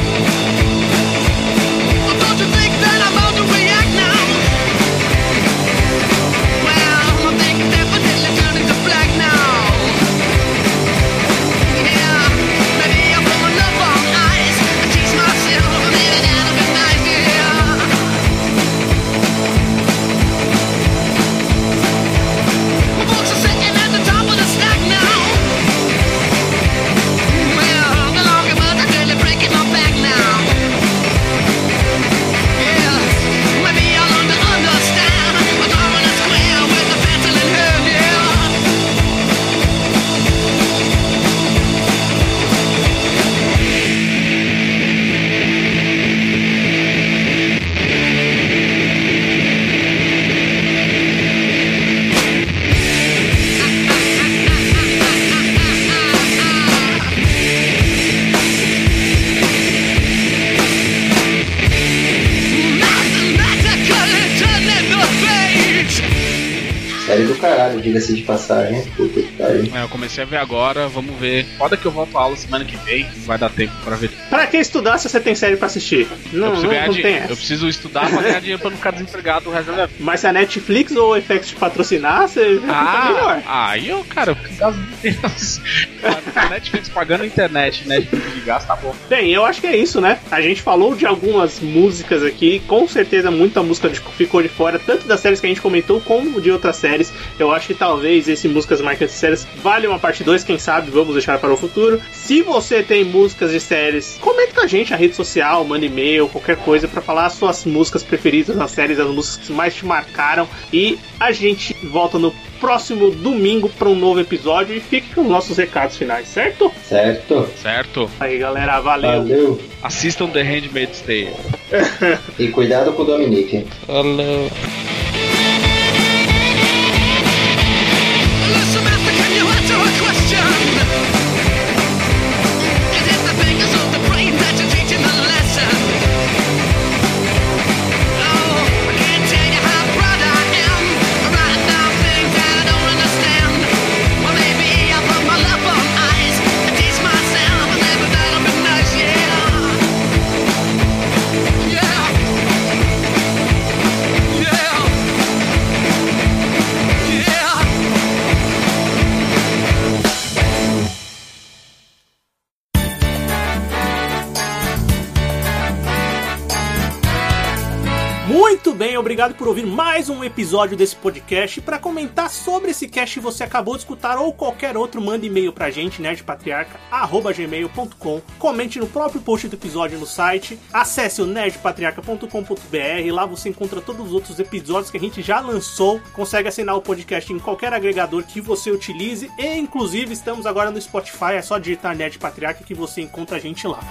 Don't you think that I'm about to react now? Série do caralho, diga-se de passagem. Puta que pariu. Eu comecei a ver agora, vamos ver. Foda que eu volto à aula semana que vem, vai dar tempo pra ver. Pra que estudar se você tem série pra assistir? Não tem essa. Eu preciso estudar pra ganhar dinheiro pra não ficar desempregado o resto da minha vida. Mas se a Netflix ou o FX te patrocinar, você fica melhor. Aí eu a Netflix pagando a internet, Netflix de gás, tá bom. Bem, eu acho que é isso, né? A gente falou de algumas músicas aqui, com certeza muita música ficou de fora, tanto das séries que a gente comentou, como de outras séries. Eu acho que talvez esse Músicas Marcantes de Séries vale uma parte 2, quem sabe, vamos deixar para o futuro. Se você tem músicas de séries, comenta com a gente na rede social, manda e-mail, qualquer coisa, pra falar as suas músicas preferidas nas séries, as músicas que mais te marcaram. E a gente volta no próximo domingo para um novo episódio e fique com os nossos recados finais, certo? Certo. Aí, galera, valeu. Assistam The Handmaid's Tale. E cuidado com o Dominique. Falou. Muito bem, obrigado por ouvir mais um episódio desse podcast. Para comentar sobre esse cast que você acabou de escutar ou qualquer outro, manda e-mail pra gente, nerdpatriarca@gmail.com. Comente no próprio post do episódio no site. Acesse o nerdpatriarca.com.br. Lá você encontra todos os outros episódios que a gente já lançou. Consegue assinar o podcast em qualquer agregador que você utilize. E inclusive estamos agora no Spotify. É só digitar Nerd Patriarca que você encontra a gente lá.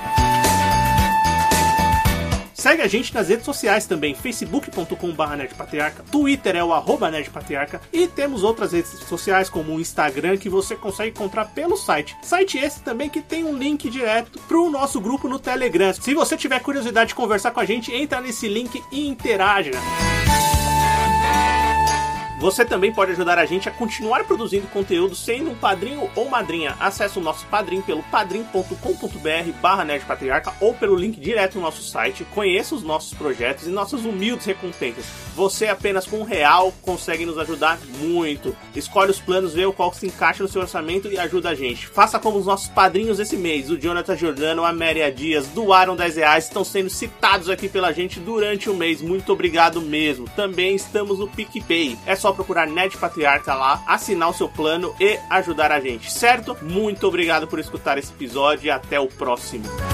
Segue a gente nas redes sociais também, facebook.com/nerdpatriarca, Twitter é o @nerdpatriarca e temos outras redes sociais como o Instagram que você consegue encontrar pelo site. Site esse também que tem um link direto pro nosso grupo no Telegram. Se você tiver curiosidade de conversar com a gente, entra nesse link e interaja. Você também pode ajudar a gente a continuar produzindo conteúdo sendo um padrinho ou madrinha. Acesse o nosso padrim pelo padrim.com.br/nerdpatriarca ou pelo link direto no nosso site. Conheça os nossos projetos e nossas humildes recompensas. Você apenas com R$1 consegue nos ajudar muito. Escolhe os planos, vê o qual se encaixa no seu orçamento e ajuda a gente. Faça como os nossos padrinhos esse mês. O Jonathan Giordano, a Méria Dias doaram R$10, estão sendo citados aqui pela gente durante o mês. Muito obrigado mesmo. Também estamos no PicPay. É só procurar Nerd Patriarca lá, assinar o seu plano e ajudar a gente, certo? Muito obrigado por escutar esse episódio e até o próximo.